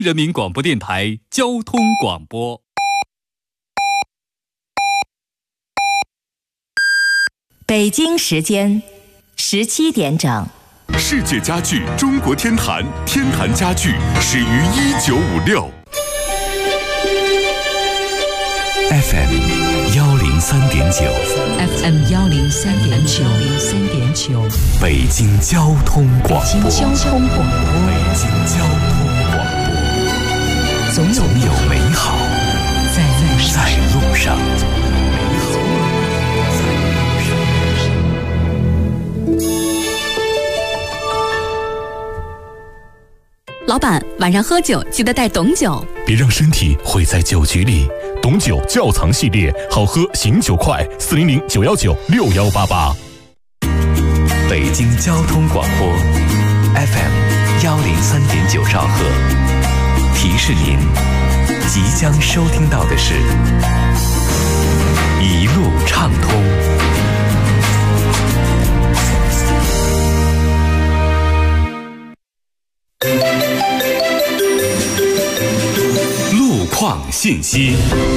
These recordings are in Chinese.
人民广播电台交通广播。 北京时间17点整。 世界家具中国天坛，天坛家具始于1956。FM 103.9，FM 103.9， 北京交通广播，总有美好在路上。 老板，晚上喝酒记得带董酒， 别让身体毁在酒局里。董酒窖藏系列，好喝醒酒快，400-919-6188。北京交通广播 FM 103.9兆赫，提示您即将收听到的是一路畅通。路况信息。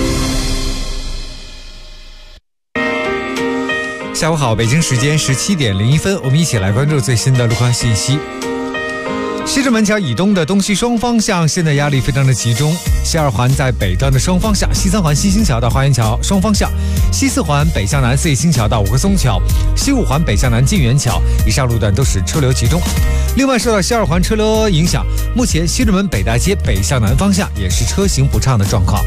下午好，北京时间17点01分，我们一起来关注最新的路况信息。西直门桥以东的东西双方向现在压力非常的集中，西二环在北段的双方向，西三环西兴桥到花园桥双方向，西四环北向南四叶新桥到五棵松桥，西五环北向南晋园桥以上路段都是车流集中。另外受到西二环车流影响，目前西直门北大街北向南方向也是车行不畅的状况。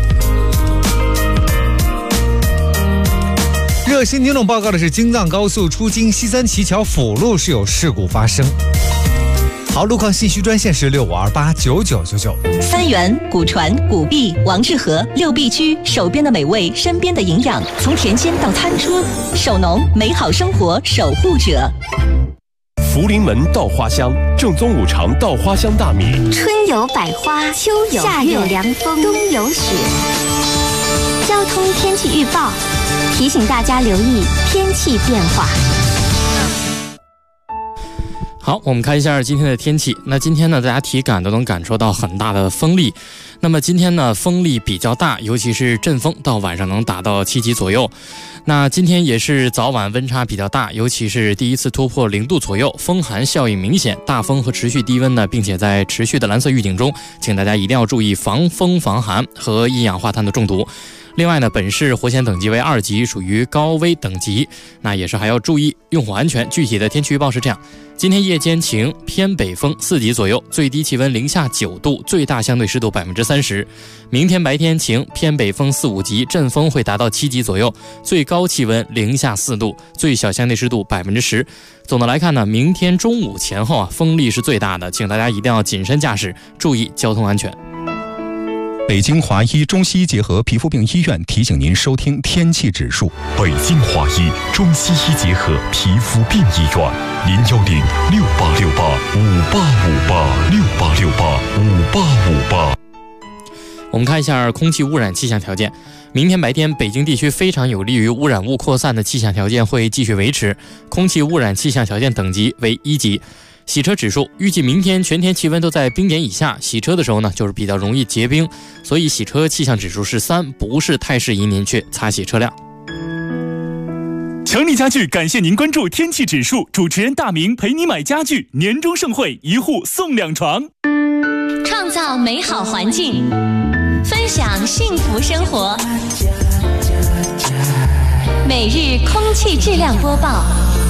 热心听众报告的是，京藏高速出京西三旗桥辅路是有事故发生。好，路况信息专线是65289999。 三元、古传、古币、王致和6必居，手边的美味，身边的营养，从田间到餐桌，守农，美好生活守护者。 福临门稻花香，正宗五常稻花香大米。 春有百花，秋有夏有凉风，冬有雪。交通天气预报提醒大家留意天气变化。 好，我们看一下今天的天气。那今天呢，大家体感都能感受到很大的风力。那么今天呢，风力比较大，尤其是阵风到晚上能达到7级左右。那今天也是早晚温差比较大，尤其是第一次突破0度左右，风寒效应明显，大风和持续低温呢，并且在持续的蓝色预警中，请大家一定要注意防风防寒和一氧化碳的中毒。另外呢，本市火险等级为2级，属于高危等级，那也是还要注意用户安全。具体的天气预报是这样：今天夜间晴，偏北风4级左右，最低气温零下9度，最大相对湿度30%。明天白天晴，偏北风4、5级，阵风会达到7级左右，最高气温零下4度，最小相对湿度10%。总的来看呢，明天中午前后风力是最大的，请大家一定要谨慎驾驶，注意交通安全。 北京华医中西医结合皮肤病医院提醒您收听天气指数。北京华医中西医结合皮肤病医院，0106868585858 我们看一下空气污染气象条件。明天白天，北京地区非常有利于污染物扩散的气象条件会继续维持，空气污染气象条件等级为1级。洗车指数预计明天全天气温都在冰点以下，洗车的时候呢，就是比较容易结冰，所以洗车气象指数是3，不是太适宜您去擦洗车辆。 强力家具感谢您关注天气指数，主持人大明陪你买家具，年终盛会1户送2床， 创造美好环境，分享幸福生活。每日空气质量播报。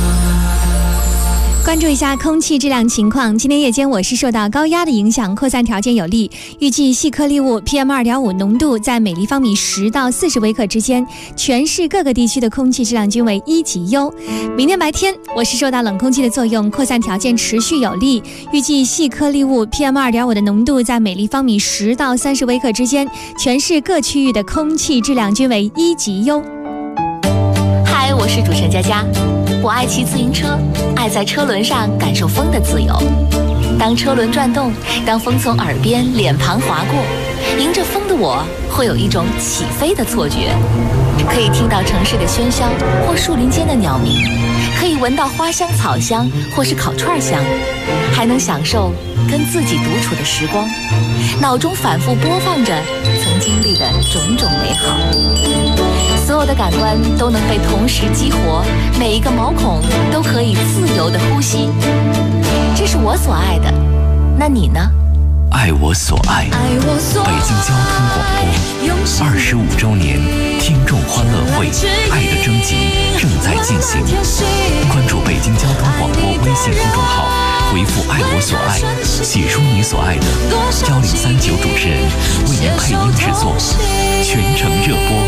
关注一下空气质量情况。今天夜间我市受到高压的影响，扩散条件有利，预计细颗粒物 PM2.5 浓度在每立方米10到40微克之间，全市各个地区的空气质量均为1级优。明天白天我市受到冷空气的作用，扩散条件持续有利，预计细颗粒物 PM2.5 的浓度在每立方米10到30微克之间，全市各区域的空气质量均为1级优。 嗨，我是主持人佳佳。我爱骑自行车，爱在车轮上感受风的自由。当车轮转动，当风从耳边、脸庞划过，迎着风的我会有一种起飞的错觉。可以听到城市的喧嚣或树林间的鸟鸣， 可以闻到花香、草香或是烤串香，还能享受跟自己独处的时光，脑中反复播放着曾经历的种种美好。所有的感官都能被同时激活，每一个毛孔都可以自由地呼吸。这是我所爱的，那你呢？ 爱我所爱，北京交通广播25周年听众欢乐会爱的征集正在进行，关注北京交通广播微信公众号，回复爱我所爱，写出你所爱的，1039主持人为您配音制作，全程热播。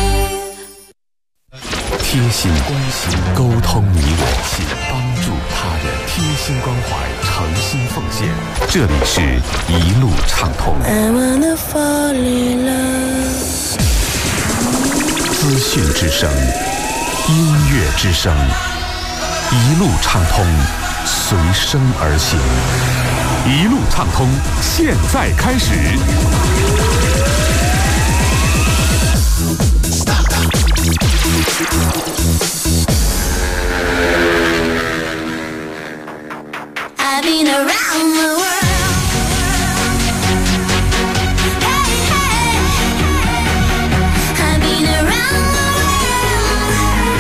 贴心关心，沟通你我，帮助他人，贴心关怀，诚心奉献。这里是一路畅通。资讯之声，音乐之声，一路畅通，随声而行。一路畅通，现在开始。 I've been around the world. Hey, hey. I've been around the world.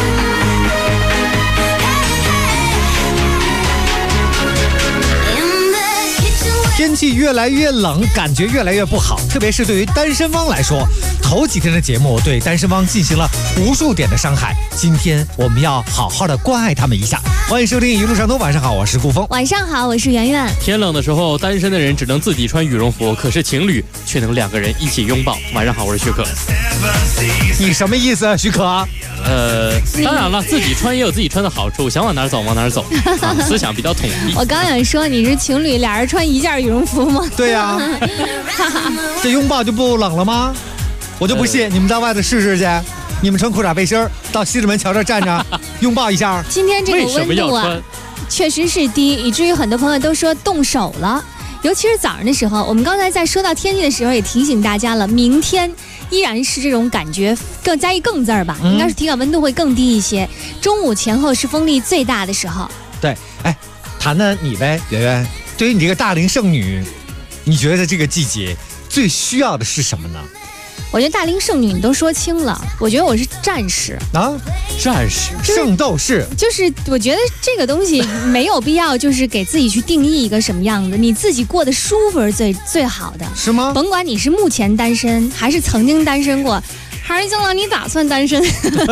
Hey, hey. In the kitchen. 天气越来越冷，感觉越来越不好，特别是对于单身汪来说，头几天的节目对单身汪进行了无数点的伤害。今天我们要好好的关爱他们一下。欢迎收听一路上通，晚上好，我是顾峰。 晚上好，我是圆圆。 天冷的时候，单身的人只能自己穿羽绒服，可是情侣却能2个人一起拥抱。晚上好，我是许可。 你什么意思啊，许可？ 当然了，自己穿也有自己穿的好处，想往哪儿走往哪儿走，思想比较统一。 我刚想说你是情侣，俩人穿一件羽绒服吗？ 对呀、这拥抱就不冷了吗？我就不信，你们到外头试试去。你们穿裤衩背心儿到西直门桥这儿站着，拥抱一下。 今天这个温度啊，确实是低，以至于很多朋友都说冻手了。尤其是早上的时候，我们刚才在说到天气的时候，也提醒大家了，明天依然是这种感觉，更加一更字儿吧，应该是体感温度会更低一些。中午前后是风力最大的时候。 对，哎，谈谈你呗，圆圆。对于你这个大龄剩女，你觉得这个季节最需要的是什么呢？ 我觉得大龄剩女你都说清了，我觉得我是战士啊， 战士、 圣斗士， 就是我觉得这个东西没有必要，就是给自己去定义一个什么样子，你自己过得舒服是最好的， 是吗？ 甭管你是目前单身，还是曾经单身过，还是将来你打算单身，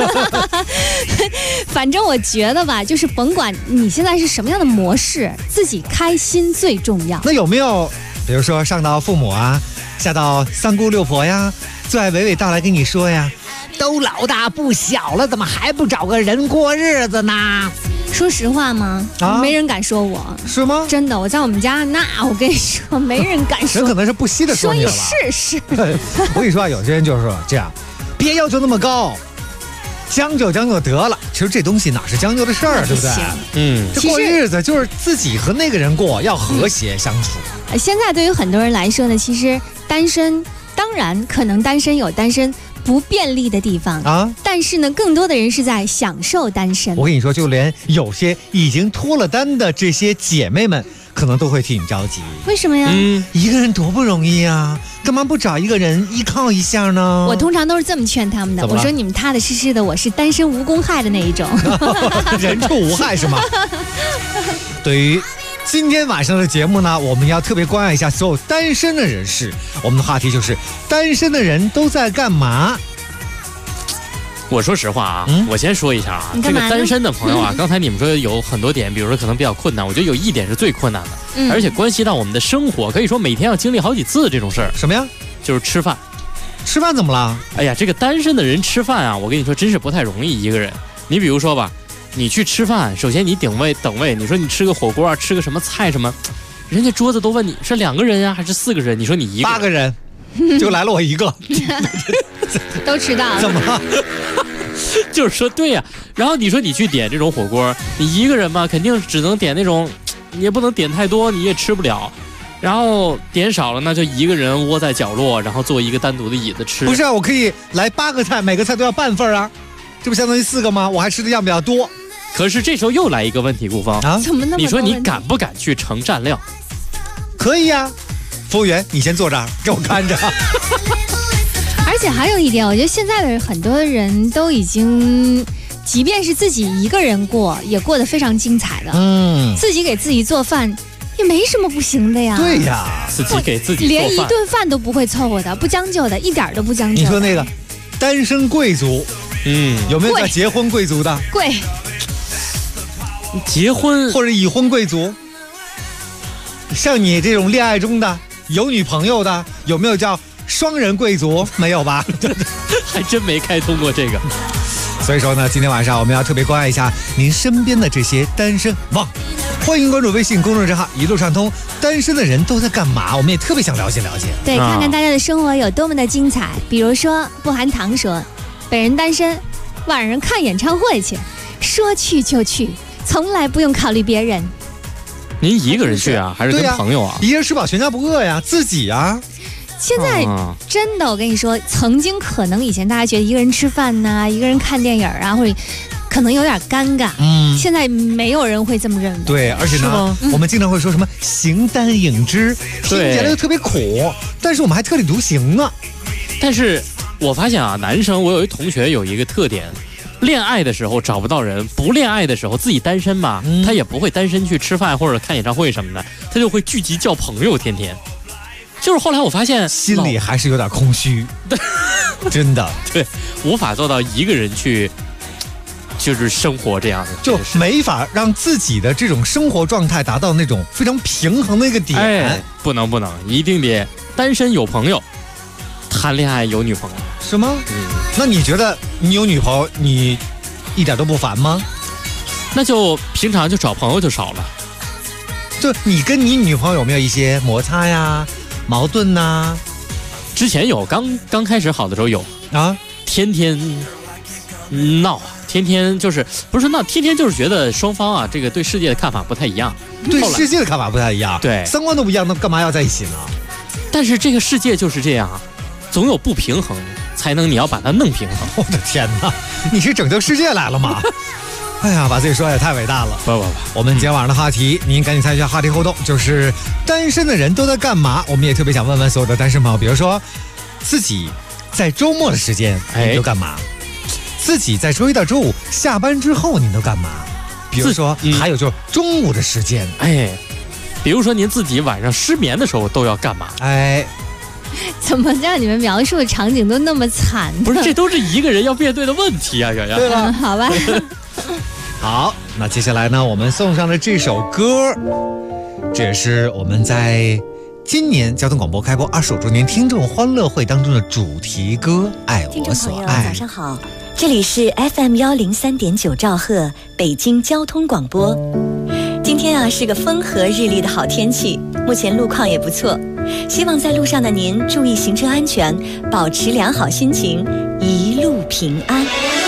反正我觉得吧，就是甭管你现在是什么样的模式，自己开心最重要。 那有没有，比如说上到父母啊，下到三姑六婆呀？最爱娓娓道来跟你说呀，都老大不小了，怎么还不找个人过日子呢？ 说实话吗？没人敢说我。 是吗？ 真的，我在我们家，那我跟你说，没人敢说。 人可能是不惜的说你了吧？ 说一试试。 我跟你说啊，有些人就是说这样，别要求那么高，将就将就得了。其实这东西哪是将就的事儿，对不对？这过日子就是自己和那个人过，要和谐相处。 现在对于很多人来说呢，其实单身。当然，可能单身有单身不便利的地方啊，但是呢，更多的人是在享受单身。 我跟你说，就连有些已经脱了单的这些姐妹们，可能都会替你着急。 为什么呀？ 一个人多不容易啊，干嘛不找一个人依靠一下呢？ 我通常都是这么劝他们的，我说你们踏踏实实的，我是单身无公害的那一种， 人畜无害是吗？对于今天晚上的节目呢，我们要特别关爱一下所有单身的人士。我们的话题就是单身的人都在干嘛？ 我说实话啊，我先说一下啊，这个单身的朋友啊，刚才你们说有很多点，比如说可能比较困难，我觉得有一点是最困难的，而且关系到我们的生活，可以说每天要经历好几次这种事儿。 什么呀？ 就是吃饭。 吃饭怎么了？ 哎呀，这个单身的人吃饭啊，我跟你说真是不太容易一个人。你比如说吧。你去吃饭，首先你等位，你说你吃个火锅啊，吃个什么菜什么，人家桌子都问你是2个人呀、还是4个人？你说你一个人 8个人，就来了我一个， 都迟到了， 怎么了？ 就是说对呀、然后你说你去点这种火锅，你一个人嘛，肯定只能点那种，你也不能点太多，你也吃不了。然后点少了呢，就一个人窝在角落，然后坐一个单独的椅子吃。 不是啊，我可以来8个菜，每个菜都要半份啊，这不相当于4个吗？我还吃的样比较多。 可是这时候又来一个问题，顾峰啊， 怎么那么多问题？ 你说你敢不敢去盛蘸料？ 可以呀，服务员，你先坐这儿，给我看着。 而且还有一点，我觉得现在的很多人都已经，即便是自己一个人过，也过得非常精彩的。自己给自己做饭也没什么不行的呀。 对呀， 自己给自己做饭， 连一顿饭都不会凑合的，不将就的，一点都不将就。 你说那个单身贵族，有没有叫结婚贵族的？ 贵。 结婚或者已婚贵族，像你这种恋爱中的有女朋友的，有没有叫双人贵族？没有吧？ 还真没开通过这个。 所以说呢，今天晚上我们要特别关爱一下您身边的这些单身汪。欢迎关注微信公众账号一路畅通，单身的人都在干嘛？我们也特别想了解了解。 对，看看大家的生活有多么的精彩。比如说不含糖说，本人单身，晚上看演唱会去，说去就去，从来不用考虑别人。 您一个人去啊，还是跟朋友啊？ 一人吃饱全家不饿呀，自己啊。 现在真的，我跟你说，曾经可能以前大家觉得一个人吃饭呐，一个人看电影啊，或者可能有点尴尬。现在没有人会这么认为。 对，而且呢，我们经常会说什么形单影只，听起来就特别苦，但是我们还特立独行呢。 但是我发现啊，男生，我有一同学有一个特点。恋爱的时候找不到人，不恋爱的时候自己单身嘛，他也不会单身去吃饭或者看演唱会什么的，他就会聚集交朋友，天天。就是后来我发现心里还是有点空虚，真的， 对，无法做到一个人去，就是生活这样的， 就没法让自己的这种生活状态达到那种非常平衡的一个点。 哎，不能，一定得单身有朋友，谈恋爱有女朋友， 是吗？那你觉得你有女朋友，你一点都不烦吗？ 那就平常就找朋友就少了。 就你跟你女朋友有没有一些摩擦呀、矛盾呐？ 之前有，刚开始好的时候有啊， 天天闹，天天就是不是闹，天天就是觉得双方啊，这个对世界的看法不太一样， 对世界的看法不太一样， 对， 三观都不一样，那干嘛要在一起呢？ 但是这个世界就是这样，总有不平衡，才能你要把它弄平衡。 我的天哪，你是拯救世界来了吗？哎呀，把自己说也太伟大了！ 不， 我们今天晚上的话题，您赶紧参与一下话题互动，就是单身的人都在干嘛？我们也特别想问问所有的单身朋友，比如说自己在周末的时间你都干嘛？自己在周一到周五下班之后你都干嘛？比如说还有就是中午的时间， 比如说您自己晚上失眠的时候都要干嘛？ 怎么让你们描述的场景都那么惨？ 不是，这都是一个人要面对的问题啊，圆圆。 对了， 好吧。 好，那接下来呢，我们送上的这首歌，这也是我们在今年交通广播开播25周年听众欢乐会当中的主题歌《爱我所爱》。 早上好，这里是 FM103.9兆赫北京交通广播。今天啊是个风和日丽的好天气，目前路况也不错，希望在路上的您注意行车安全，保持良好心情，一路平安。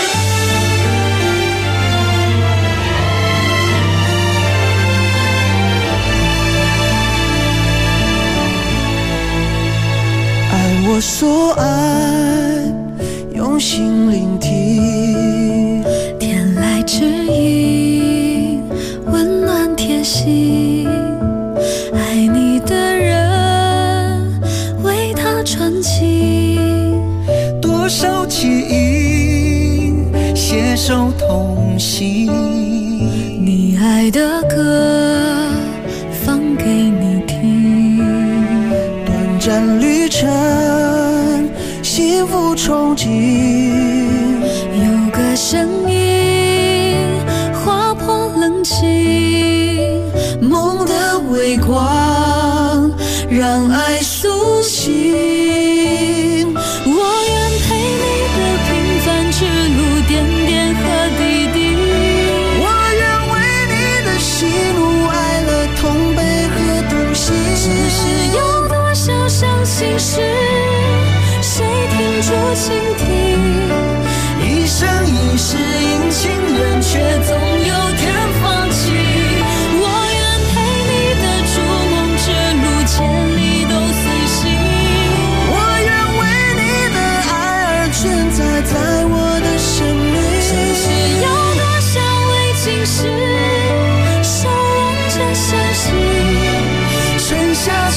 爱我所爱，用心聆听， 天籁之音，温暖贴心。爱你的人，为他传情， 多少记忆，携手同行。 你爱的歌，放给你听。 短暂旅程，幸福憧憬。 有个声音，划破冷清。 梦的微光，让爱苏醒。 我愿陪你的平凡之路，点点和滴滴。 我愿为你的喜怒哀乐同悲和同行。 只是有多少伤心事，谁停住倾听？ 一生一世因情人，却总有天放弃。 我愿陪你的逐梦之路，千里都随行。 我愿为你的爱而存在，在我的生命。 只是有多少未经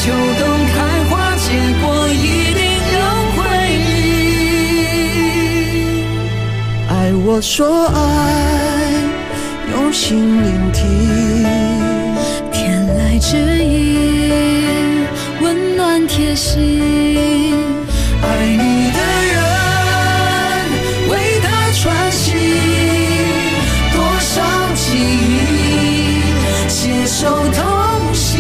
秋冬开花，结果一定有回忆。爱我说爱，用心聆听， 天籁之音，温暖贴心。 爱你的人为他穿行，多少记忆携手同行。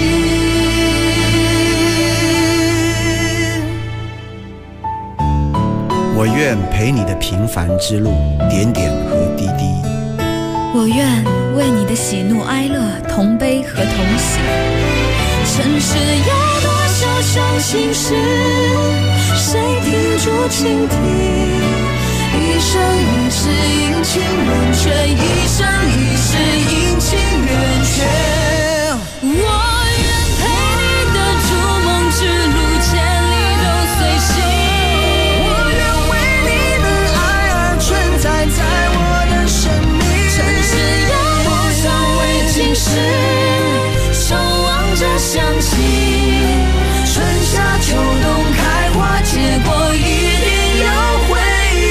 我愿陪你的平凡之路，点点和滴滴。 我愿为你的喜怒哀乐同悲和同喜。尘世有多少伤心事，谁停住倾听？一生一世阴晴圆缺，一生一世阴晴圆缺。我愿陪你的逐梦之路，千里都随行。 我愿为你的爱而存在在我的生命。 尘世有多少未尽事，守望着相信。 春夏秋冬开花，结果一定有回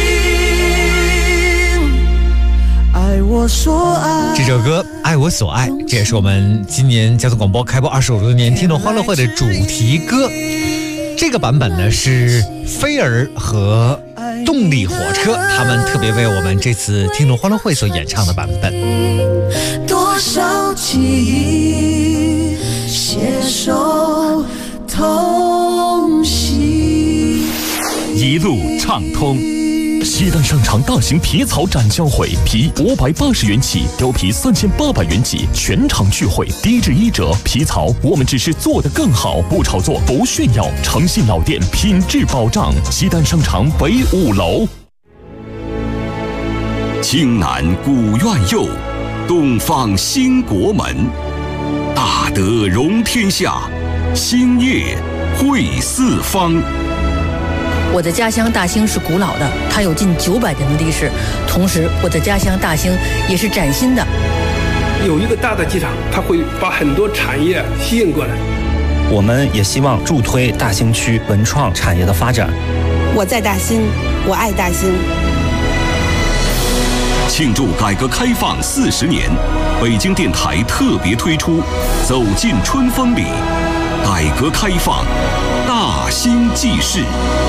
应。爱我所爱， 这首歌《爱我所爱》，这也是我们今年交通广播开播25周年听众欢乐会的主题歌。这个版本呢是飞儿和动力火车他们特别为我们这次听众欢乐会所演唱的版本。 多少记忆携手同行， 一路畅通。西单商场大型皮草展销会，皮580元起，貂皮3800元起，全场聚会，低至1折。皮草我们只是做得更好，不炒作，不炫耀，诚信老店，品质保障。西单商场北5楼。 京南古院右，东方兴国门，大德容天下，兴业汇四方。 我的家乡大兴是古老的，它有近900年的历史。同时，我的家乡大兴也是崭新的。 有一个大的机场，它会把很多产业吸引过来。 我们也希望助推大兴区文创产业的发展。 我在大兴，我爱大兴。 庆祝改革开放40年，北京电台特别推出《走进春风里》，改革开放大兴记事。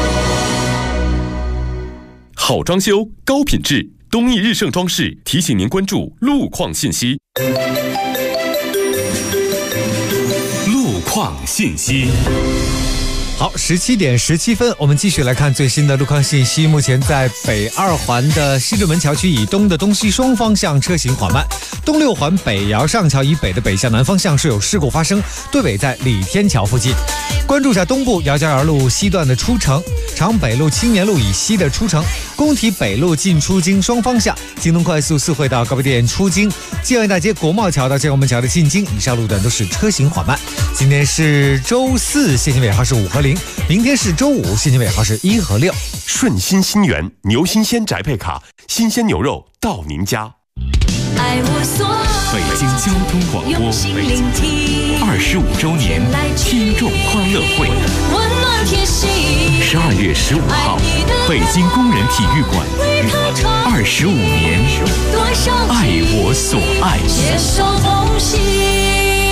好装修，高品质，东义日盛装饰提醒您关注路况信息。 路况信息。 好，17点17分，我们继续来看最新的路况信息。目前在北2环的西直门桥区以东的东西双方向车行缓慢，东6环北窑上桥以北的北向南方向是有事故发生，对尾在李天桥附近。关注一下东部姚家园路西段的出城，长北路青年路以西的出城，工体北路进出京双方向，京东快速4惠到高碑店出京，建外大街国贸桥到建国门桥的进京，以上路段都是车行缓慢。今天是周4，限行尾号是5和0。明天是周5，限行尾号是1和6。 顺心新源牛新鲜宅配卡，新鲜牛肉到您家。 爱我所爱， 北京交通广播25周年听众欢乐会， 温暖贴心。 12月15号，北京工人体育馆，25年，爱我所爱， 携手同行。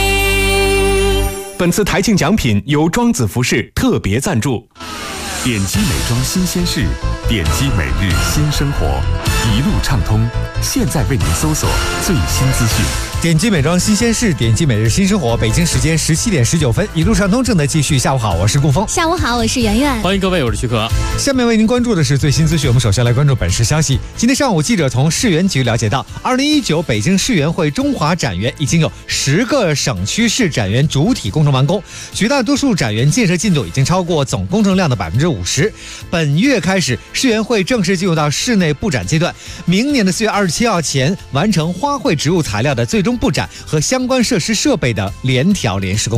本次台庆奖品由庄子服饰特别赞助。 点击美妆新鲜事，点击每日新生活，一路畅通。现在为您搜索最新资讯。 点击美妆新鲜事，点击每日新生活。北京时间17点19分，一路畅通正在继续。下午好，我是顾峰。 下午好，我是圆圆。 欢迎各位，我是徐可。 下面为您关注的是最新资讯。我们首先来关注本市消息。今天上午，记者从市园局了解到，2019北京市园会中华展园已经有10个省区市展园主体工程完工，绝大多数展园建设进度已经超过总工程量的50%。本月开始，市园会正式进入到室内布展阶段，明年的4月27号前完成花卉植物材料的最终布展和相关设施设备的联调联试工作。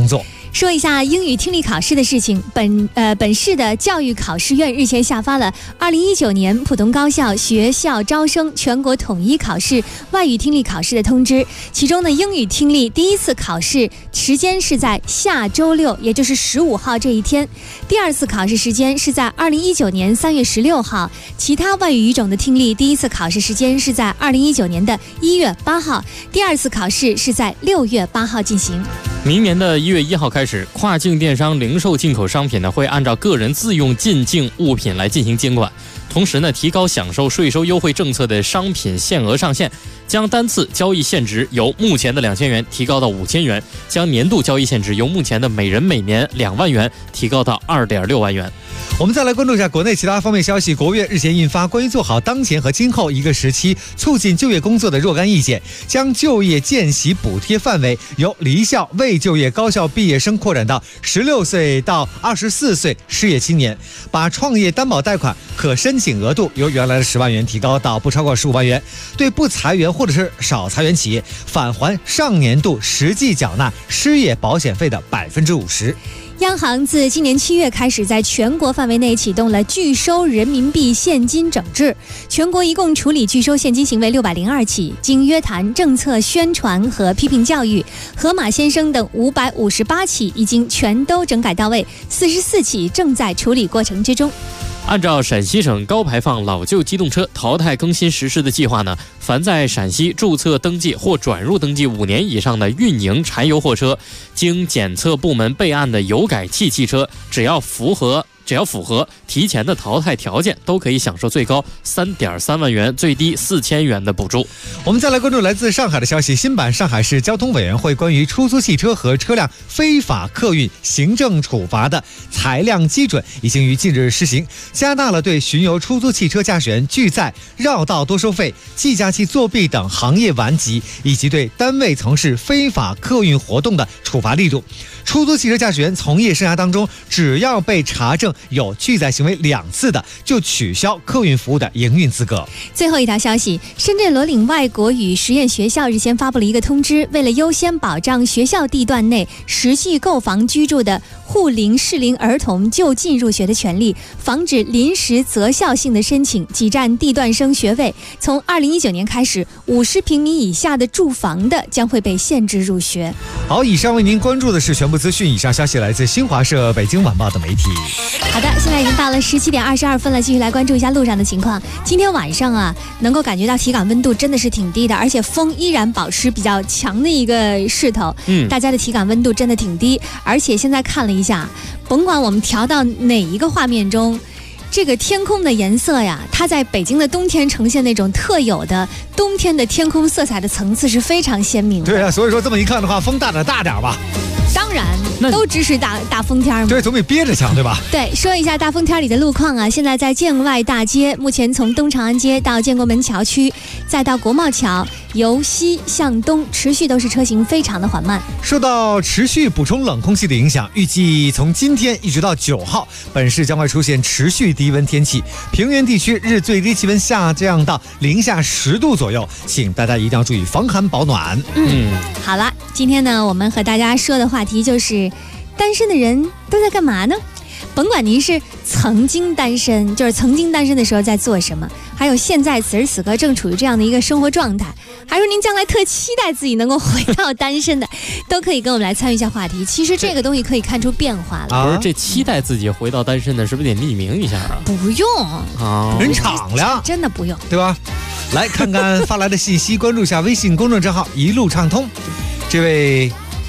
说一下英语听力考试的事情。本市的教育考试院日前下发了2019年普通高校学校招生全国统一考试外语听力考试的通知。其中呢，英语听力第一次考试时间是在下周六，也就是15号这一天；第二次考试时间是在2019年3月16号。其他外语语种的听力第一次考试时间是在2019年的1月8号，第二次考试是在6月8号进行。 明年的1月1号开始，跨境电商零售进口商品呢会按照个人自用进境物品来进行监管，同时呢提高享受税收优惠政策的商品限额上限，将单次交易限值由目前的2000元提高到5000元，将年度交易限值由目前的每人每年2万元提高到2.6万元。 我们再来关注一下国内其他方面消息。国务院日前印发关于做好当前和今后一个时期促进就业工作的若干意见，将就业见习补贴范围由离校未就业高校毕业生扩展到16岁到24岁失业青年，把创业担保贷款可申请额度由原来的10万元提高到不超过15万元，对不裁员或者是少裁员企业返还上年度实际缴纳失业保险费的50%。 央行自今年7月开始，在全国范围内启动了拒收人民币现金整治，全国一共处理拒收现金行为602起，经约谈、政策宣传和批评教育，河马先生等558起已经全都整改到位，44起正在处理过程之中。 按照陕西省高排放老旧机动车淘汰更新实施的计划呢，凡在陕西注册登记或转入登记5年以上的运营柴油货车，经检测部门备案的油改气汽车，只要符合提前的淘汰条件，都可以享受最高3.3万元、最低4000元的补助。 我们再来关注来自上海的消息。新版上海市交通委员会关于出租汽车和车辆非法客运行政处罚的裁量基准已经于近日施行，加大了对巡游出租汽车驾驶员拒载、绕道多收费、计价器作弊等行业顽疾，以及对单位从事非法客运活动的处罚力度。出租汽车驾驶员从业生涯当中，只要被查证有拒载行为2次的，就取消客运服务的营运资格。 最后一条消息，深圳罗岭外国语实验学校日前发布了一个通知，为了优先保障学校地段内实际购房居住的沪龄适龄儿童就近入学的权利，防止临时择校性的申请挤占地段生学位，从2019年开始，50平米以下的住房的将会被限制入学。 好，以上为您关注的是全部资讯，以上消息来自新华社、北京晚报的媒体。 好的，现在已经到了17点22分了，继续来关注一下路上的情况。今天晚上啊，能够感觉到体感温度真的是挺低的，而且风依然保持比较强的一个势头。大家的体感温度真的挺低，而且现在看了一下，甭管我们调到哪一个画面中，这个天空的颜色呀，它在北京的冬天呈现那种特有的冬天的天空色彩的层次是非常鲜明的。 对啊，所以说这么一看的话，风大点吧。 当然，都支持大风天嘛。 对，总比憋着强，对吧？ 对，说一下大风天里的路况啊。现在在建外大街，目前从东长安街到建国门桥区，再到国贸桥，由西向东，持续都是车行非常的缓慢。 受到持续补充冷空气的影响，预计从今天一直到9号，本市将会出现持续低温天气，平原地区日最低气温下降到零下10度左右，请大家一定要注意防寒保暖。 好了，今天呢，我们和大家说的话题就是单身的人都在干嘛呢？甭管您是曾经单身，就是曾经单身的时候在做什么，还有现在此时此刻正处于这样的一个生活状态，还是您将来特期待自己能够回到单身的，都可以跟我们来参与一下话题。其实这个东西可以看出变化了。 不是，这期待自己回到单身的，是不是得匿名一下啊？ 不用啊， 人敞亮， 真的不用， 对吧？来看看发来的信息，关注一下微信公众账号一路畅通。这位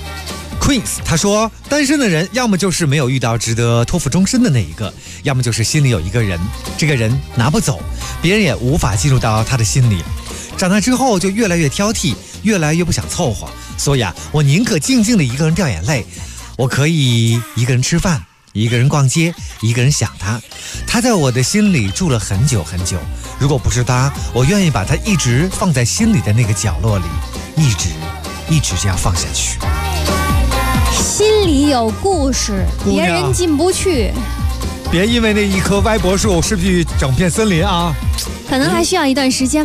Queens 他说，单身的人要么就是没有遇到值得托付终身的那一个，要么就是心里有一个人，这个人拿不走，别人也无法进入到他的心里。长大之后就越来越挑剔，越来越不想凑合，所以啊，我宁可静静的一个人掉眼泪。我可以一个人吃饭，一个人逛街，一个人想他，他在我的心里住了很久很久。如果不是他，我愿意把他一直放在心里的那个角落里，一直这样放下去。 心里有故事，别人进不去。 别因为那一棵歪脖树失去整片森林啊！ 可能还需要一段时间吧。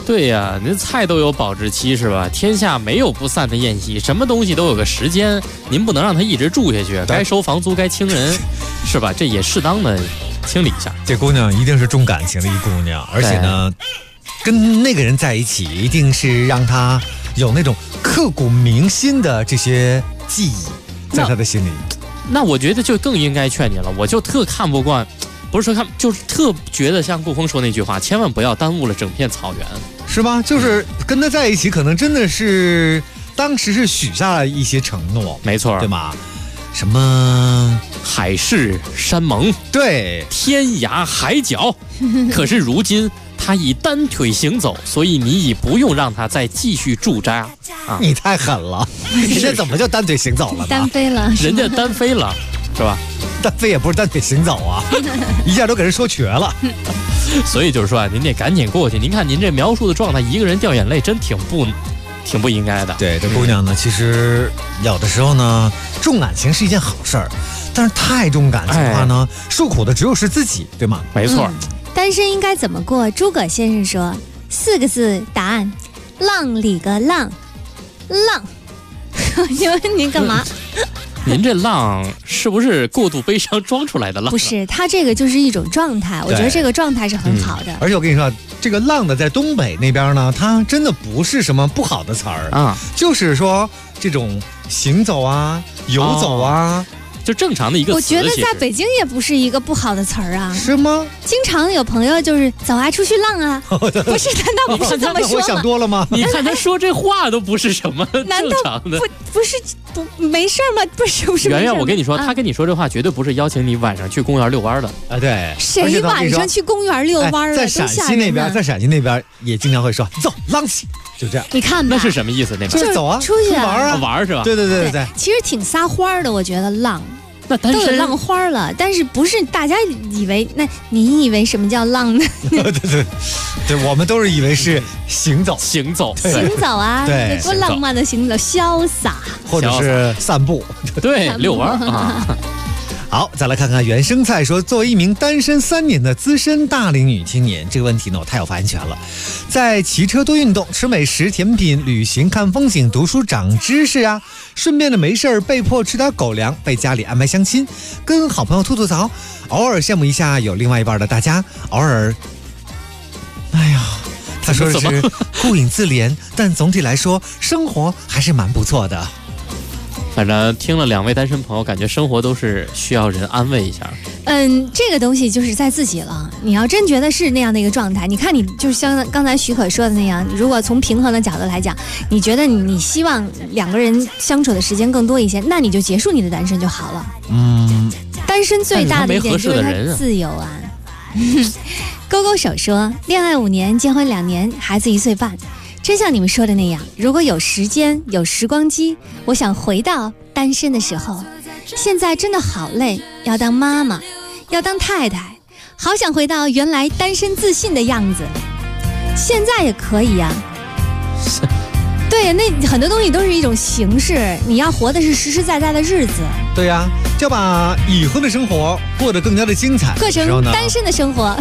对呀，那菜都有保质期是吧？天下没有不散的宴席，什么东西都有个时间，您不能让它一直住下去，该收房租该清人，是吧？这也适当的清理一下。 这姑娘一定是重感情的一姑娘，而且呢，跟那个人在一起，一定是让她有那种刻骨铭心的这些记忆在她的心里。 那我觉得就更应该劝你了，我就特看不惯。不是说看，就是特觉得像顾风说那句话，千万不要耽误了整片草原， 是吧？就是跟他在一起，可能真的是当时是许下了一些承诺， 没错， 对吗？什么海誓山盟， 对， 天涯海角。可是如今他已单腿行走，所以你已不用让他再继续驻扎啊！ 你太狠了，人家怎么就单腿行走了呢？ 单飞了， 人家单飞了，是吧？ 单飞也不是单腿行走啊，一下都给人说瘸了。 所以就是说啊，您得赶紧过去。您看您这描述的状态，一个人掉眼泪，真挺不应该的。 对，这姑娘呢，其实有的时候呢，重感情是一件好事儿，但是太重感情的话呢，受苦的只有是自己，对吗？ 没错。 单身应该怎么过？诸葛先生说4个字答案：浪里个浪，浪。你问你干嘛？ 您这浪是不是过度悲伤装出来的浪？ 不是，它这个就是一种状态，我觉得这个状态是很好的。 而且我跟你说，这个浪的在东北那边呢，它真的不是什么不好的词儿啊，就是说这种行走啊、游走啊。 就正常的一个词。 我觉得在北京也不是一个不好的词儿啊。 是吗？ 经常有朋友就是走啊，出去浪啊，不是？难道不是这么说吗？ 我想多了吗？ 你看他说这话都不是什么正常的， 不是没事吗？不是。 圆圆，我跟你说，他跟你说这话绝对不是邀请你晚上去公园遛弯的啊。对， 谁晚上去公园遛弯了？ 在陕西那边也经常会说走浪起。就这样， 你看吧， 那是什么意思？那边就是走啊， 出去玩啊， 玩是吧？ 对。 其实挺撒欢的，我觉得浪。 那单身都有浪花了，但是不是大家以为？那你以为什么叫浪呢？ 对，我们都是以为是行走啊， 对， 多浪漫的行走，潇洒， 或者是散步， 对，遛弯啊。 好，再来看看原生菜说，作为一名单身3年的资深大龄女青年，这个问题呢，我太有发言权了。在骑车多运动、吃美食甜品、旅行看风景、读书长知识啊，顺便的没事被迫吃点狗粮，被家里安排相亲，跟好朋友吐槽，偶尔羡慕一下有另外一半的大家，偶尔，哎呀，他说的是顾影自怜，但总体来说，生活还是蛮不错的。 反正听了2位单身朋友，感觉生活都是需要人安慰一下。 这个东西就是在自己了。你要真觉得是那样的一个状态，你看你就是像刚才许可说的那样，如果从平衡的角度来讲，你觉得你希望2个人相处的时间更多一些，那你就结束你的单身就好了。单身最大的一点就是它自由啊。勾勾手说，恋爱5年，结婚2年，孩子1岁半。真像你们说的那样，如果有时间有时光机，我想回到单身的时候。现在真的好累，要当妈妈，要当太太，好想回到原来单身自信的样子。现在也可以呀。对，那很多东西都是一种形式，你要活的是实实在在的日子。 对呀，就把已婚的生活过得更加的精彩， 过成单身的生活。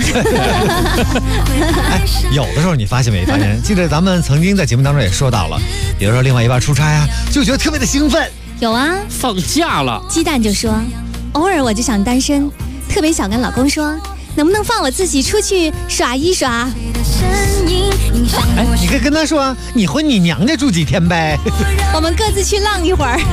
有的时候你发现没发现？记得咱们曾经在节目当中也说到了，比如说另外一半出差啊，就觉得特别的兴奋。 有啊， 放假了。 鸡蛋就说，偶尔我就想单身，特别想跟老公说，能不能放我自己出去耍一耍？ 你可以跟他说啊，你回你娘家住几天呗。 我们各自去浪一会儿。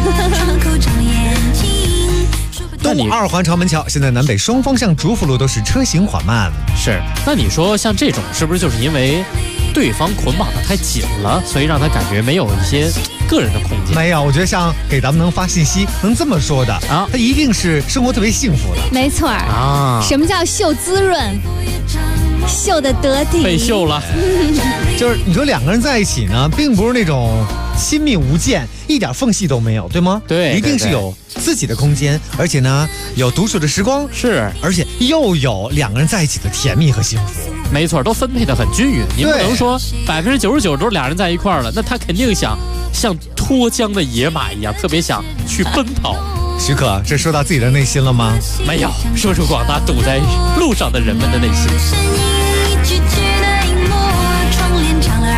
东2环朝门桥，现在南北双方向主辅路都是车行缓慢。 是，那你说像这种是不是就是因为对方捆绑的太紧了，所以让他感觉没有一些个人的空间？ 没有，我觉得像给咱们能发信息能这么说的啊，他一定是生活特别幸福的。 没错啊。什么叫秀滋润？秀的得体， 被秀了。 就是你说2个人在一起呢，并不是那种亲密无间，一点缝隙都没有，对吗？ 对， 一定是有自己的空间，而且呢有独处的时光， 是， 而且又有2个人在一起的甜蜜和幸福。 没错，都分配的很均匀。你不能说99%都是2人在一块儿了，那他肯定想像脱缰的野马一样，特别想去奔跑。 许可，这说到自己的内心了吗？ 没有，说出广大堵在路上的人们的内心。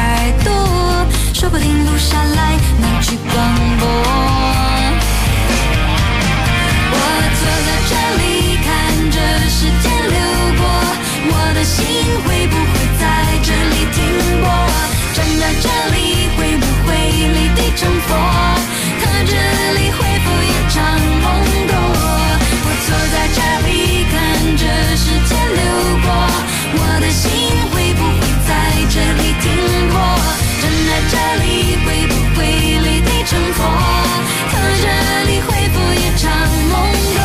说不停不下来那句广播。我坐在这里看着时间流过，我的心会不会在这里停泊？站在这里会不会离地成佛？可这里会否也常梦多？我坐在这里看着时间流过，我的心会不会在这里停泊？站在这里会不会离地成佛？可这里会否也常梦多？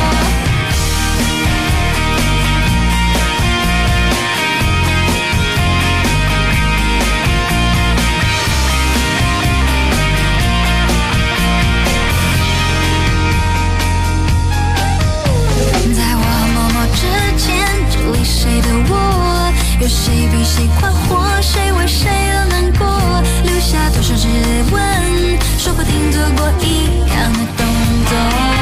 谁的我，有谁比谁快活，谁为谁而难过，留下多少指纹，说不定做过一样的动作。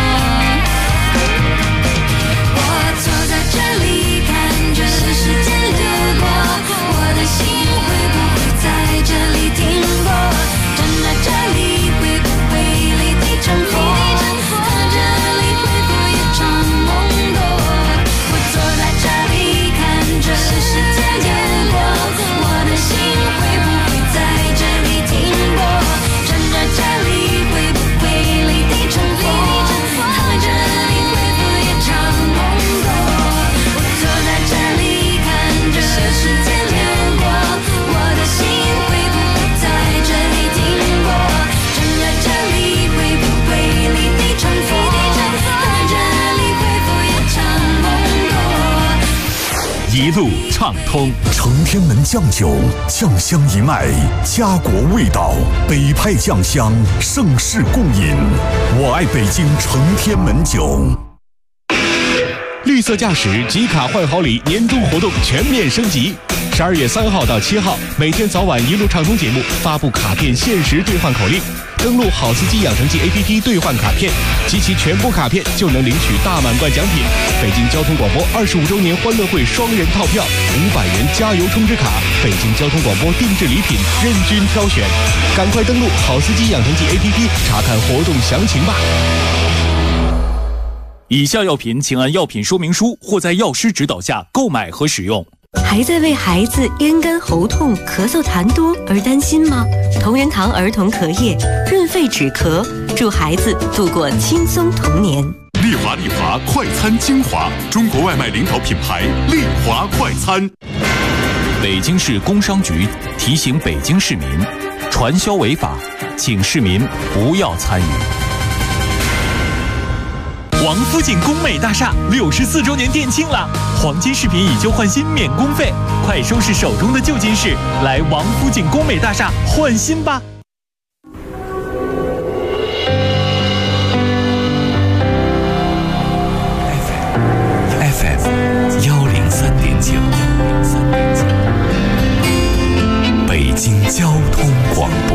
我坐在这里看着时间流过，我的心会不会在这里停泊？站在这里会不会离地成佛？可这里会否也常梦多？我坐在这里这时间流过，我的心会不会在这里停泊？站在这里会不会离地成佛？可这里会否也常梦多？我坐在这里看着时间流过，我的心会不会在这里停泊？站在这里会不会离地成佛？可这里会否也常梦多？ 一路畅通，承天门酱酒，酱香一脉，家国味道，北派酱香，盛世共饮。我爱北京承天门酒。 绿色驾驶集卡换好礼年终活动全面升级，12月3号到7号，每天早晚一路畅通节目发布卡片限时兑换口令。登录好司机养成记 APP 兑换卡片，集齐全部卡片就能领取大满贯奖品。北京交通广播25周年欢乐会双人套票，500元加油充值卡，北京交通广播定制礼品任君挑选。赶快登录好司机养成记 APP 查看活动详情吧。 以下药品请按药品说明书或在药师指导下购买和使用。 还在为孩子咽干喉痛、咳嗽痰多而担心吗？同仁堂儿童咳液润肺止咳，助孩子度过轻松童年。 丽华快餐精华，中国外卖领导品牌丽华快餐。 北京市工商局提醒北京市民，传销违法，请市民不要参与。王府井工美大厦64周年店庆了，黄金饰品以旧换新免工费，快收拾手中的旧金饰，来王府井工美大厦换新吧。 FM 103.9，北京交通广播。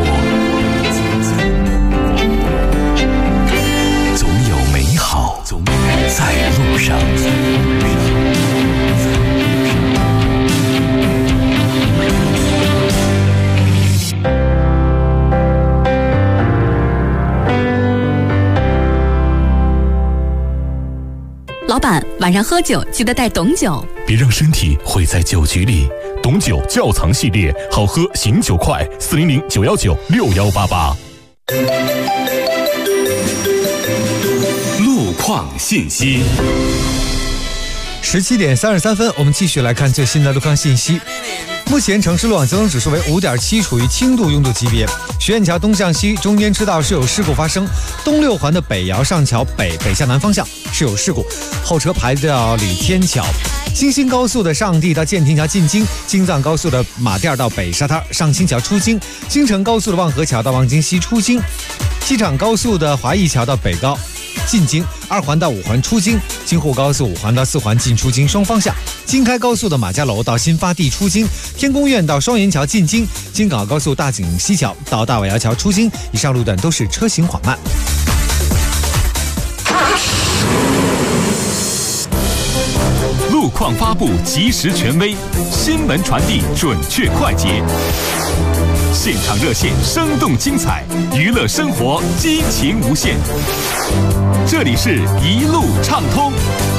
总有美好在路上。 老板，晚上喝酒记得带董酒， 别让身体毁在酒局里。董酒窖藏系列，好喝醒酒快，400-919-6188。 路况信息。 17点33分，我们继续来看最新的路况信息。目前城市路网交通指数为5.7，处于轻度拥堵级别。学院桥东向西中间车道是有事故发生，东六环的北窑上桥北向南方向是有事故，后车排到李天桥。京新高速的上地到建亭桥进京，京藏高速的马甸到北沙滩上清桥出京，京承高速的望河桥到望京西出京，机场高速的华谊桥到北高进京，二环到五环出京，京沪高速五环到四环进出京双方向，京开高速的马家楼到新发地出京，天宫苑到双元桥进京，京港澳高速大井西桥到大尾窑桥出京，以上路段都是车行缓慢。 路况发布及时权威，新闻传递准确快捷。现场热线生动精彩，娱乐生活激情无限。这里是一路畅通。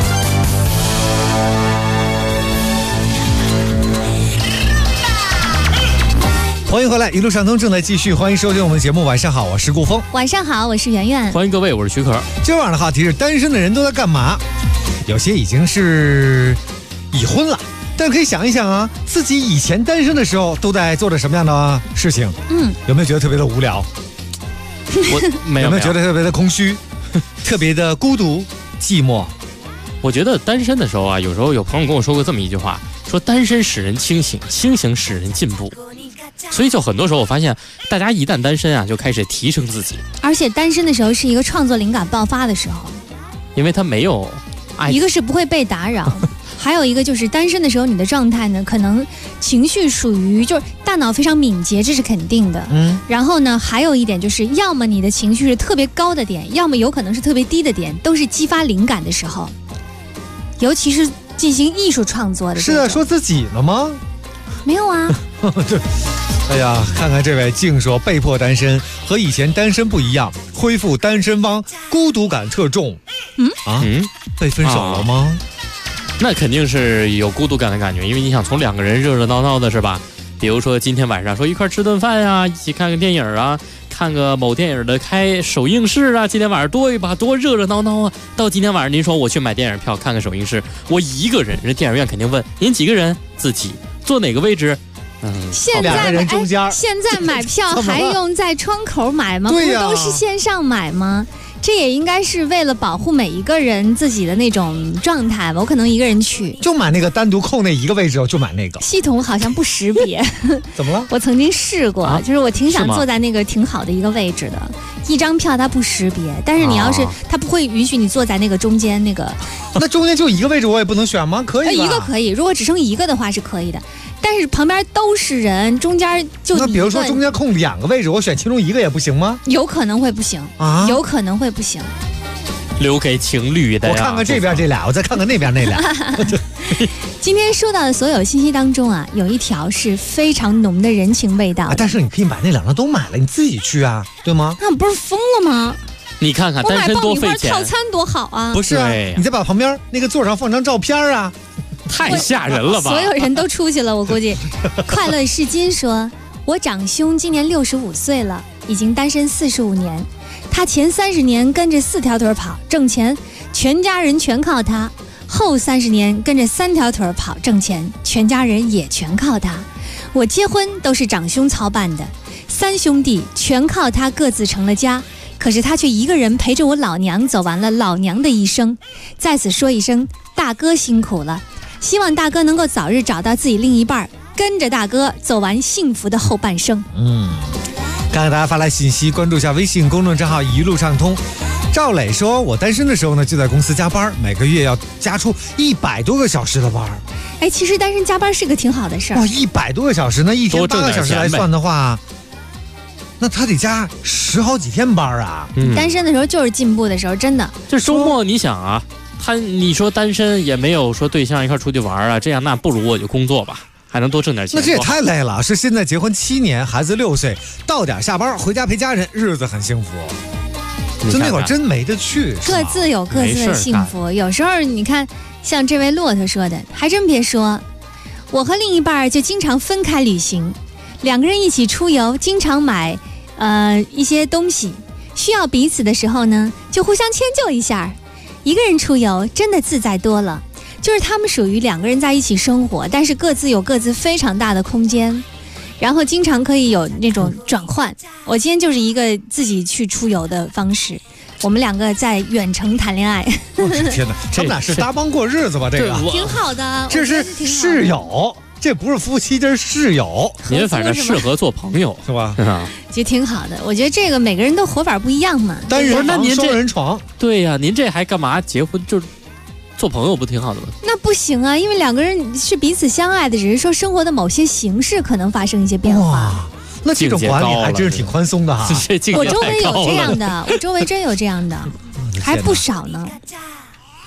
欢迎回来，一路畅通正在继续，欢迎收听我们的节目。晚上好，我是顾峰。 晚上好，我是圆圆。 欢迎各位，我是徐可。 今晚的话题是单身的人都在干嘛？有些已经是已婚了，但可以想一想啊，自己以前单身的时候都在做着什么样的事情？有没有觉得特别的无聊？ 没有。 有没有觉得特别的空虚，特别的孤独、寂寞？ 我觉得单身的时候啊，有时候有朋友跟我说过这么一句话，说单身使人清醒，清醒使人进步。所以就很多时候我发现，大家一旦单身啊，就开始提升自己。 而且单身的时候是一个创作灵感爆发的时候， 因为他没有爱。 一个是不会被打扰，还有一个就是单身的时候你的状态呢，可能情绪属于就是大脑非常敏捷，这是肯定的。然后呢，还有一点就是，要么你的情绪是特别高的点，要么有可能是特别低的点，都是激发灵感的时候，尤其是进行艺术创作的。 是在说自己了吗？ 没有啊。 对。哎呀，看看这位静说被迫单身，和以前单身不一样，恢复单身汪，孤独感特重。被分手了吗？ 那肯定是有孤独感的感觉，因为你想从两个人热热闹闹的是吧？比如说今天晚上说一块吃顿饭啊，一起看个电影啊，看个某电影的开首映式啊，今天晚上多热热闹闹啊。到今天晚上您说我去买电影票看个首映式，我一个人，人电影院肯定问您几个人，自己坐哪个位置？ 现在买票还用在窗口买吗？不都是线上买吗？这也应该是为了保护每一个人自己的那种状态吧。我可能一个人去， 就买那个单独空那一个位置，就买那个。 系统好像不识别。 怎么了？ 我曾经试过，就是我挺想坐在那个挺好的一个位置的，一张票它不识别，但是你要是它不会允许你坐在那个中间那个。 那中间就一个位置，我也不能选吗？可以吧？ 一个可以，如果只剩一个的话是可以的。但是旁边都是人，中间就那比如说中间空2个位置，我选其中一个也不行吗？ 有可能会不行啊，有可能会不行。 留给情侣的呀。 我看看这边这俩，我再看看那边那俩。 今天收到的所有信息当中啊，有一条是非常浓的人情味道。 但是你可以把那2张都买了，你自己去啊，对吗？ 那不是疯了吗？ 你看看单身多费钱， 我买爆米花套餐多好啊！ 不是啊，你再把旁边那个座上放张照片啊。 太吓人了吧！ 所有人都出去了，我估计。快乐是金说，我长兄今年65岁了，已经单身45年。他前30年跟着4条腿跑挣钱，全家人全靠他；后30年跟着3条腿跑挣钱，全家人也全靠他。我结婚都是长兄操办的，3兄弟全靠他各自成了家。可是他却一个人陪着我老娘走完了老娘的一生。在此说一声，大哥辛苦了。希望大哥能够早日找到自己另一半，跟着大哥走完幸福的后半生。 看看大家发来信息，关注一下微信公众账号一路畅通。赵磊说，我单身的时候呢，就在公司加班，每个月要加出100多个小时的班。 其实单身加班是个挺好的事儿。 哇，100多个小时，那一天8个小时来算的话，那他得加10好几天班啊。 单身的时候就是进步的时候，真的。 这周末你想啊。你说单身也没有说对象一块出去玩啊，这样那不如我就工作吧，还能多挣点钱。 那这也太累了。是现在结婚7年，孩子6岁，到点下班回家陪家人，日子很幸福。就那会儿真没得去， 各自有各自的幸福。有时候你看，像这位骆驼说的，还真别说，我和另一半就经常分开旅行，2个人一起出游，经常买一些东西，需要彼此的时候呢，就互相迁就一下。一个人出游真的自在多了，就是他们属于2个人在一起生活，但是各自有各自非常大的空间，然后经常可以有那种转换。我今天就是一个自己去出游的方式，我们2个在远程谈恋爱。 天哪，他们俩是搭帮过日子吧？这个挺好的， 这是室友。这不是夫妻，这是室友。 您反正适合做朋友， 是吧？ 就挺好的。我觉得这个每个人都活法不一样嘛。 单人房、双人床， 对呀，您这还干嘛结婚？就是做朋友不挺好的吗？ 那不行啊，因为2个人是彼此相爱的，只是说生活的某些形式可能发生一些变化。 那这种管理还真是挺宽松的哈。 我周围有这样的，我周围真有这样的，还不少呢。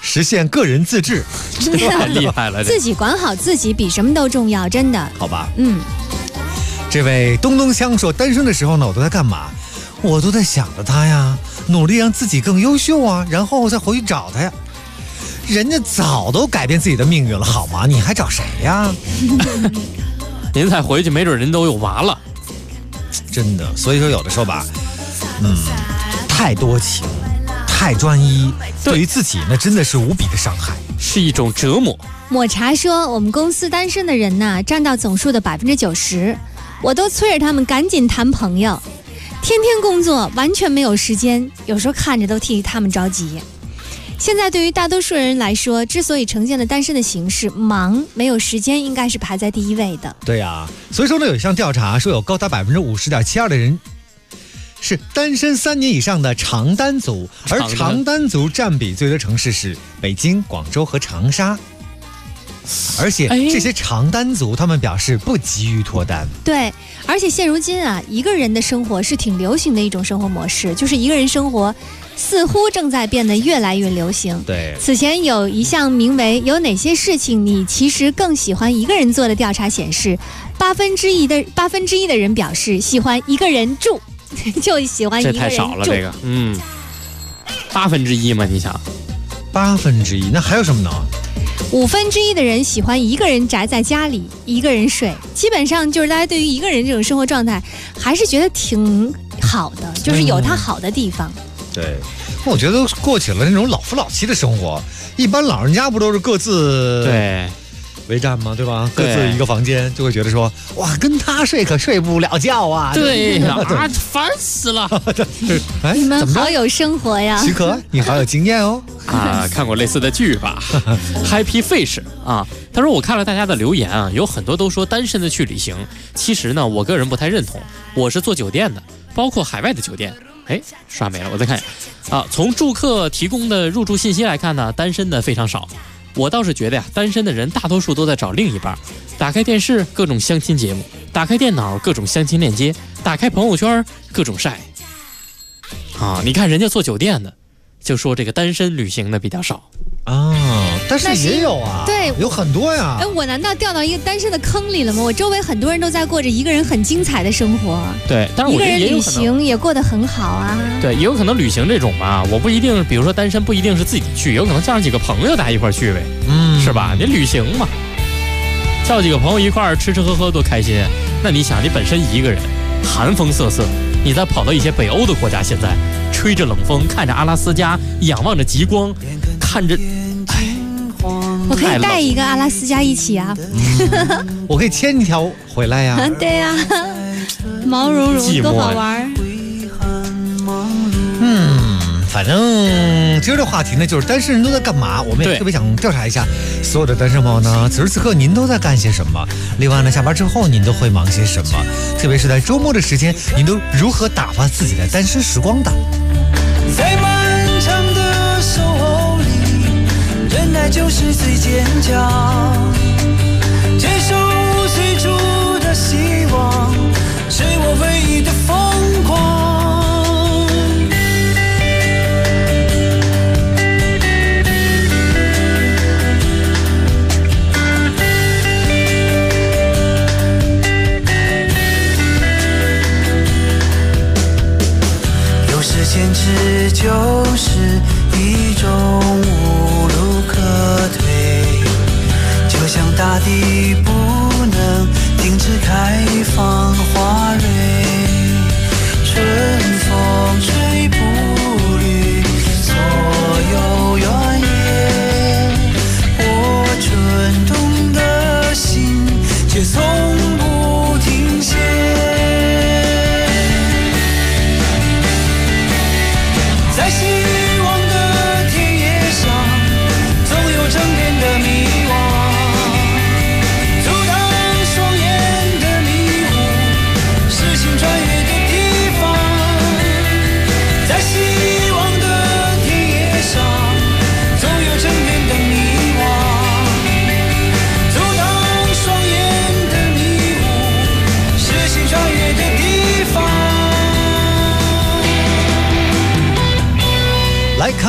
实现个人自治， 太厉害了， 自己管好自己比什么都重要，真的。 好吧，这位东东香说，单身的时候呢，我都在干嘛？我都在想着他呀，努力让自己更优秀啊，然后再回去找他呀。人家早都改变自己的命运了，好吗？你还找谁呀？ 您再回去，没准人都有娃了。 真的，所以说有的时候吧，太多情，太专一，对于自己那真的是无比的伤害， 是一种折磨。 抹茶说，我们公司单身的人呐，占到总数的90%，我都催着他们赶紧谈朋友，天天工作，完全没有时间，有时候看着都替他们着急。现在对于大多数人来说，之所以呈现了单身的形式，忙没有时间应该是排在第一位的。 对呀，所以说呢，有一项调查说，有高达50.72%的人是单身3年以上的长单族，而长单族占比最多的城市是北京、广州和长沙。而且这些长单族他们表示不急于脱单。 对，而且现如今啊，一个人的生活是挺流行的一种生活模式，就是一个人生活似乎正在变得越来越流行。 对， 此前有一项名为有哪些事情你其实更喜欢一个人做的调查显示，1/8的人表示喜欢一个人住就喜欢一个人住。 这太少了，这个1/8吗？你想 1/8，那还有什么呢 ？1/5的人喜欢一个人宅在家里，一个人睡，基本上就是大家对于一个人这种生活状态还是觉得挺好的，就是有它好的地方。 对，我觉得过起了那种老夫老妻的生活，一般老人家不都是各自为战吗？对吧？各自一个房间，就会觉得说，哇，跟他睡可睡不了觉啊！ 对呀，烦死了！ 哎， 你们好有生活呀！ 许可，你好有经验哦。 看过类似的剧吧？Happy Fish 啊，他说我看了大家的留言啊，有很多都说单身的去旅行，其实呢，我个人不太认同。我是做酒店的，包括海外的酒店。刷没了，我再看一下从住客提供的入住信息来看呢，单身的非常少。我倒是觉得呀，单身的人大多数都在找另一半。打开电视，各种相亲节目；打开电脑，各种相亲链接；打开朋友圈，各种晒。你看人家做酒店的，就说这个单身旅行的比较少但是也有啊， 对， 有很多呀。 我难道掉到一个单身的坑里了吗？我周围很多人都在过着一个人很精彩的生活。 对，但是我觉得一个人旅行也过得很好啊。 对，也有可能旅行这种吧，我不一定，比如说单身不一定是自己去，有可能叫上几个朋友大家一块去呗，是吧？你旅行嘛，叫几个朋友一块吃吃喝喝多开心。那你想，你本身一个人，寒风瑟瑟，你再跑到一些北欧的国家，现在吹着冷风，看着阿拉斯加，仰望着极光，看着， 我可以带一个阿拉斯加一起啊， 我可以牵一条回来呀。 对呀，毛茸茸，多好玩。 反正今儿的话题呢，就是单身人都在干嘛？我们也特别想调查一下所有的单身朋友呢，此时此刻您都在干些什么？另外呢，下班之后您都会忙些什么？特别是在周末的时间，您都如何打发自己的单身时光的？ 在漫长的守候里，忍耐就是最坚强。接受最初的希望，是我唯一的疯狂。坚持就是一种无路可退，就像大地不能停止开放花蕊，春风吹不绿所有原野，我蠢动的心却从不停歇。在希望的田野上，总有整天的迷惘。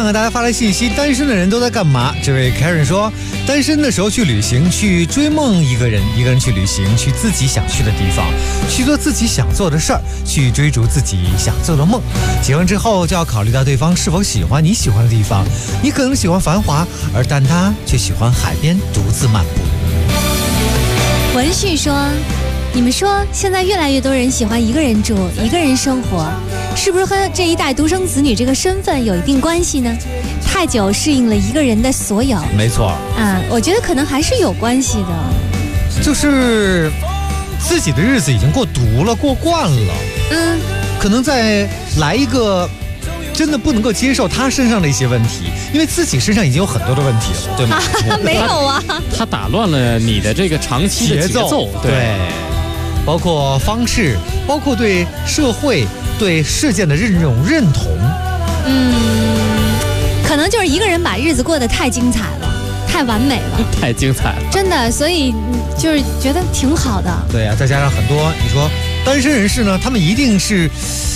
看看大家发来信息，单身的人都在干嘛？这位 Karen 说，单身的时候去旅行，去追梦一个人去旅行，去自己想去的地方，去做自己想做的事儿，去追逐自己想做的梦。结婚之后就要考虑到对方是否喜欢你喜欢的地方，你可能喜欢繁华，但他却喜欢海边独自漫步。 文旭说，你们说现在越来越多人喜欢一个人住，一个人生活，是不是和这一代独生子女这个身份有一定关系呢？太久适应了一个人的所有， 没错我觉得可能还是有关系的， 就是自己的日子已经过独了，过惯了，可能再来一个真的不能够接受他身上的一些问题，因为自己身上已经有很多的问题了，对吗？ 没有啊， 他打乱了你的这个长期的节奏， 对，包括方式，包括对社会、对事件的这种认同。 可能就是一个人把日子过得太精彩了，太完美了， 太精彩了， 真的，所以就是觉得挺好的。 对啊，再加上很多你说单身人士呢，他们一定是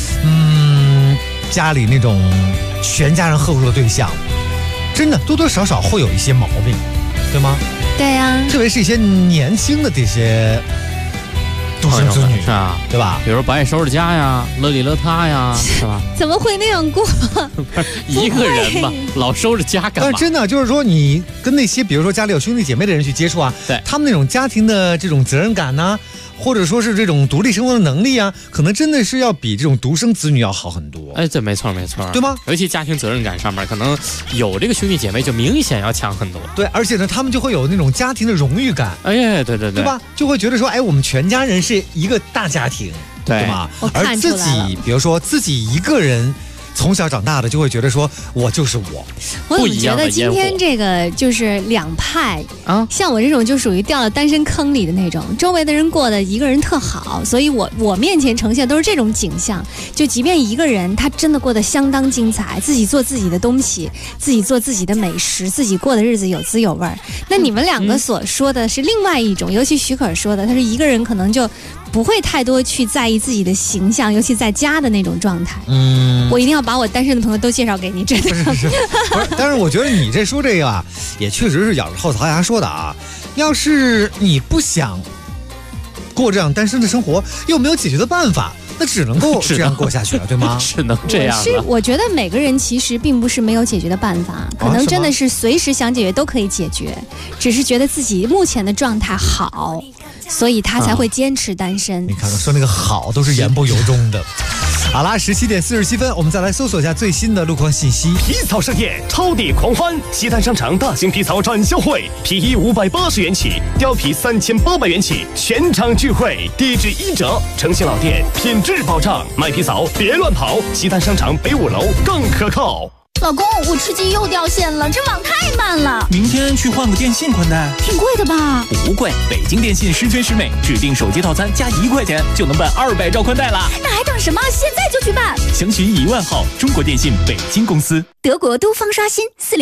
家里那种全家人呵护的对象，真的多多少少会有一些毛病，对吗？ 对呀， 特别是一些年轻的这些独生子女， 是啊， 对吧？ 比如不爱收拾家呀，邋里邋遢呀，是吧？ 怎么会那样过？ 一个人吧，老收拾家干嘛？ 但真的就是说，你跟那些比如说家里有兄弟姐妹的人去接触啊， 对他们那种家庭的这种责任感呢，或者说是这种独立生活的能力啊，可能真的是要比这种独生子女要好很多。 这没错没错， 对吗？ 尤其家庭责任感上面，可能有这个兄弟姐妹就明显要强很多。 对，而且呢，他们就会有那种家庭的荣誉感。 对吧？就会觉得说，我们全家人是一个大家庭，对吗？而自己，比如说自己一个人从小长大的，就会觉得说我就是我。 我怎么觉得今天这个就是两派啊？像我这种就属于掉到单身坑里的那种，周围的人过得一个人特好，所以我面前呈现都是这种景象。就即便一个人他真的过得相当精彩，自己做自己的东西，自己做自己的美食，自己过的日子有滋有味儿。那你们两个所说的是另外一种，尤其许可说的，他是一个人可能就不会太多去在意自己的形象，尤其在家的那种状态。我一定要把我单身的朋友都介绍给你，真的。 不是，但是我觉得你这说这个啊，也确实是咬着后槽牙说的啊。要是你不想过这样单身的生活，又没有解决的办法，那只能够这样过下去了，对吗？ 只能这样了。 我觉得每个人其实并不是没有解决的办法，可能真的是随时想解决都可以解决，只是觉得自己目前的状态好，所以他才会坚持单身。 你看看说那个好都是言不由衷的。好啦，17:47，我们再来搜索一下最新的路况信息。 皮草盛宴，超抵狂欢！西单商场大型皮草展销会，皮衣580元起，貂皮3800元起，全场聚会，低至1折，诚信老店，品质保障，买皮草别乱跑，西单商场北5楼更可靠。 老公，我吃鸡又掉线了，这网太慢了。 明天去换个电信宽带， 挺贵的吧？ 不贵，北京电信十全十美，指定手机套餐加1块钱就能办200兆宽带了。 那还等什么？现在就去办！ 详询1万号中国电信北京公司。 德国都方刷新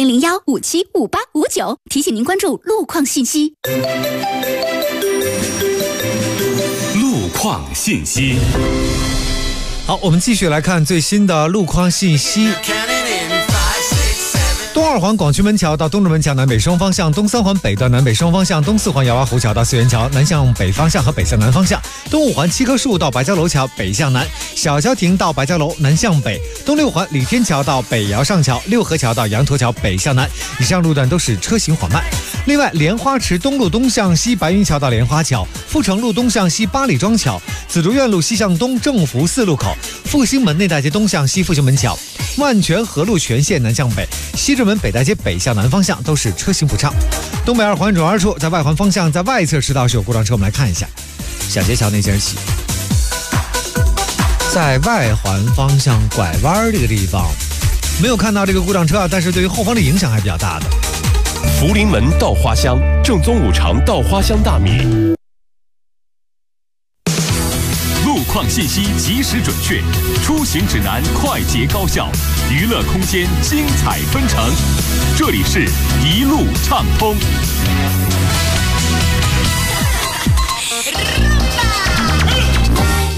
4001575859，提醒您关注路况信息。 路况信息。 好，我们继续来看最新的路况信息。东2环广渠门桥到东直门桥南北双方向，东3环北到南北双方向，东4环瑶洼湖桥到四元桥南向北方向和北向南方向，东5环七棵树到白蕉楼桥北向南，小桥亭到白蕉楼南向北，东6环李天桥到北窑上桥，六合桥到羊驼桥北向南，以上路段都是车行缓慢。另外，莲花池东路东向西白云桥到莲花桥，阜成路东向西八里庄桥，紫竹院路西向东正福寺路口，复兴门内大街东向西复兴门桥，万泉河路全线南向北，西直门北大街北向南方向都是车行不畅。东北2环转弯处在外环方向在外侧车道是有故障车，我们来看一下小街桥那截起，在外环方向拐弯这个地方没有看到这个故障车，但是对于后方的影响还比较大的。 福临门到花乡，正宗五常到花乡大米。 路况信息及时准确，出行指南快捷高效，娱乐空间精彩纷呈。这里是一路畅通。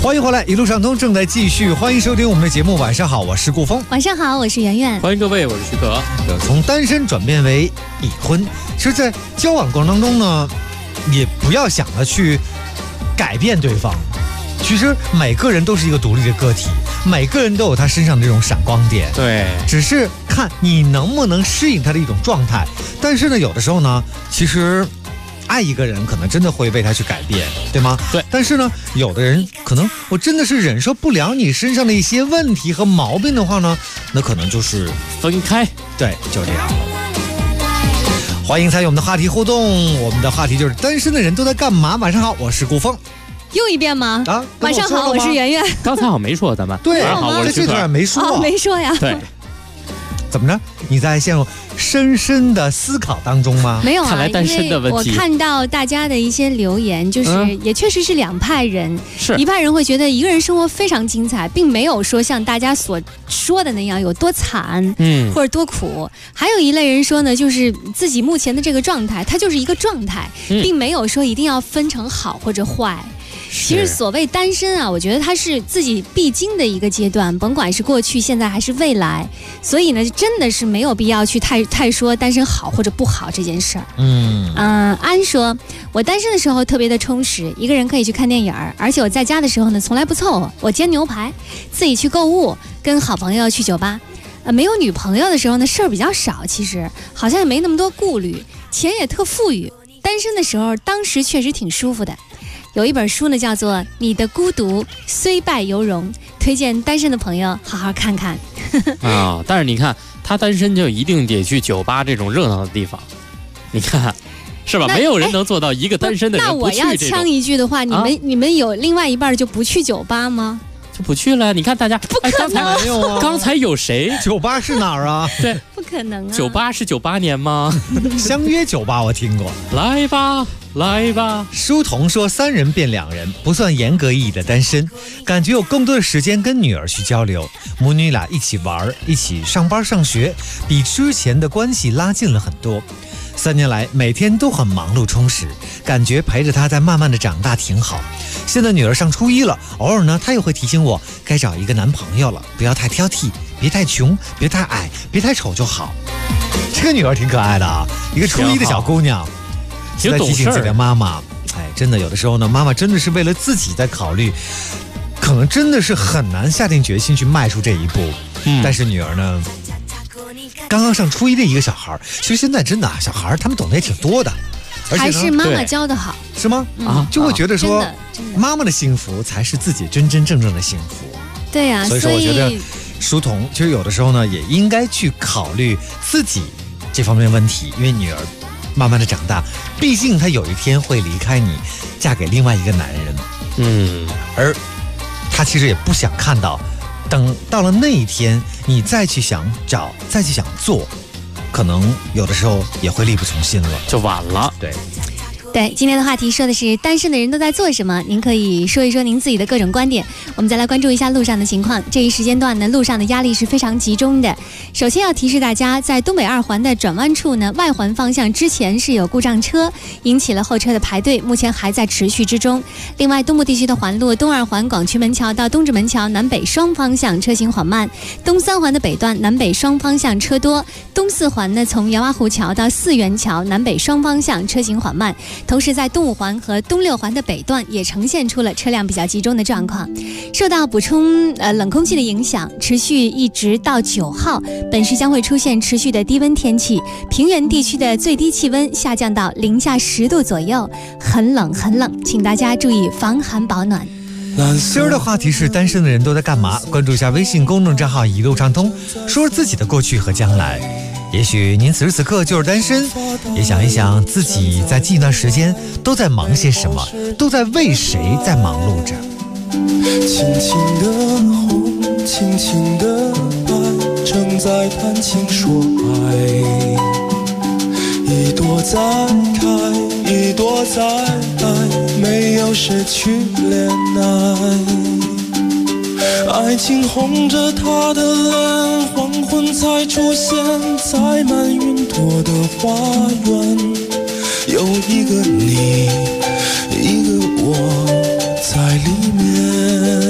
欢迎回来，一路上通正在继续，欢迎收听我们的节目。晚上好，我是顾峰。 晚上好，我是圆圆。 欢迎各位，我是徐可。 从单身转变为已婚，其实，在交往过程当中呢，也不要想着去改变对方。其实每个人都是一个独立的个体，每个人都有他身上的这种闪光点。 对， 只是看你能不能适应他的一种状态。但是呢，有的时候呢，其实爱一个人可能真的会为他去改变，对吗？ 对。 但是呢，有的人可能我真的是忍受不了你身上的一些问题和毛病的话呢，那可能就是分开。 对，就这样。欢迎参与我们的话题互动，我们的话题就是单身的人都在干嘛？晚上好，我是顾峰。 又一遍吗？ 啊， 晚上好，我是圆圆。 刚才好像没说咱们。 对， 晚上好，我是徐可。 没说、 哦，没说呀。 对。 怎么着？你在陷入深深的思考当中吗？ 没有啊， 看来单身的问题。 我看到大家的一些留言，就是也确实是两派人。 是一派人会觉得一个人生活非常精彩，并没有说像大家所说的那样有多惨，或者多苦。还有一类人说呢，就是自己目前的这个状态，它就是一个状态，并没有说一定要分成好或者坏。其实所谓单身啊，我觉得它是自己必经的一个阶段，甭管是过去、现在还是未来，所以呢，真的是没有必要去太说单身好或者不好这件事儿。安说，我单身的时候特别的充实，一个人可以去看电影，而且我在家的时候呢，从来不凑合，我煎牛排，自己去购物，跟好朋友去酒吧。没有女朋友的时候呢，事儿比较少，其实好像也没那么多顾虑，钱也特富裕。单身的时候，当时确实挺舒服的。有一本书呢，叫做《你的孤独虽败犹荣》，推荐单身的朋友好好看看。 啊，但是你看，他单身就一定得去酒吧这种热闹的地方，你看，是吧？没有人能做到一个单身的人不去这种。 那我要呛一句的话，你们有另外一半就不去酒吧吗？ 就不去了。你看大家， 不可能。 没有啊， 刚才有谁？ 酒吧是哪儿啊？ 对， 不可能啊。 酒吧是98年吗？ 相约酒吧我听过。 来吧。来吧， 书童说3人变2人，不算严格意义的单身，感觉有更多的时间跟女儿去交流，母女俩一起玩，一起上班上学，比之前的关系拉近了很多。3年来，每天都很忙碌充实，感觉陪着她在慢慢的长大挺好。现在女儿上初1了，偶尔呢，她又会提醒我该找一个男朋友了，不要太挑剔，别太穷，别太矮，别太丑就好。这个女儿挺可爱的啊，一个初1的小姑娘。在提醒自己的妈妈，真的有的时候呢，妈妈真的是为了自己在考虑，可能真的是很难下定决心去迈出这一步。但是女儿呢，刚刚上初1的一个小孩，其实现在真的小孩他们懂得也挺多的，而且还是妈妈教的好， 是吗？就会觉得说，妈妈的幸福才是自己真真正正的幸福。 对啊， 所以说我觉得书童其实有的时候呢，也应该去考虑自己这方面的问题，因为女儿慢慢的长大，毕竟她有一天会离开你，嫁给另外一个男人。而她其实也不想看到，等到了那一天，你再去想找，再去想做，可能有的时候也会力不从心了， 就晚了。 对，今天的话题说的是单身的人都在做什么，您可以说一说您自己的各种观点。我们再来关注一下路上的情况。这一时间段呢，路上的压力是非常集中的。首先要提示大家，在东北2环的转弯处呢，外环方向之前是有故障车，引起了后车的排队，目前还在持续之中。另外，东部地区的环路东2环广渠门桥到东直门桥南北双方向车行缓慢，东3环的北段南北双方向车多，东4环呢从杨洼湖桥到四元桥南北双方向车行缓慢。同时在东5环和东6环的北段也呈现出了车辆比较集中的状况。受到补充冷空气的影响，持续一直到9号，本市将会出现持续的低温天气，平原地区的最低气温下降到零下10度左右，很冷很冷，请大家注意防寒保暖。 今儿的话题是单身的人都在干嘛？关注一下微信公众账号一路畅通，说说自己的过去和将来。也许您此时此刻就是单身，也想一想自己在近一段时间都在忙些什么，都在为谁在忙碌着。 轻轻的红，轻轻的白，正在谈情说爱。一朵在开，一朵在爱，没有谁去怜爱。爱情红着她的脸，黄昏才出现在满云朵的花园。有一个你，一个我在里面。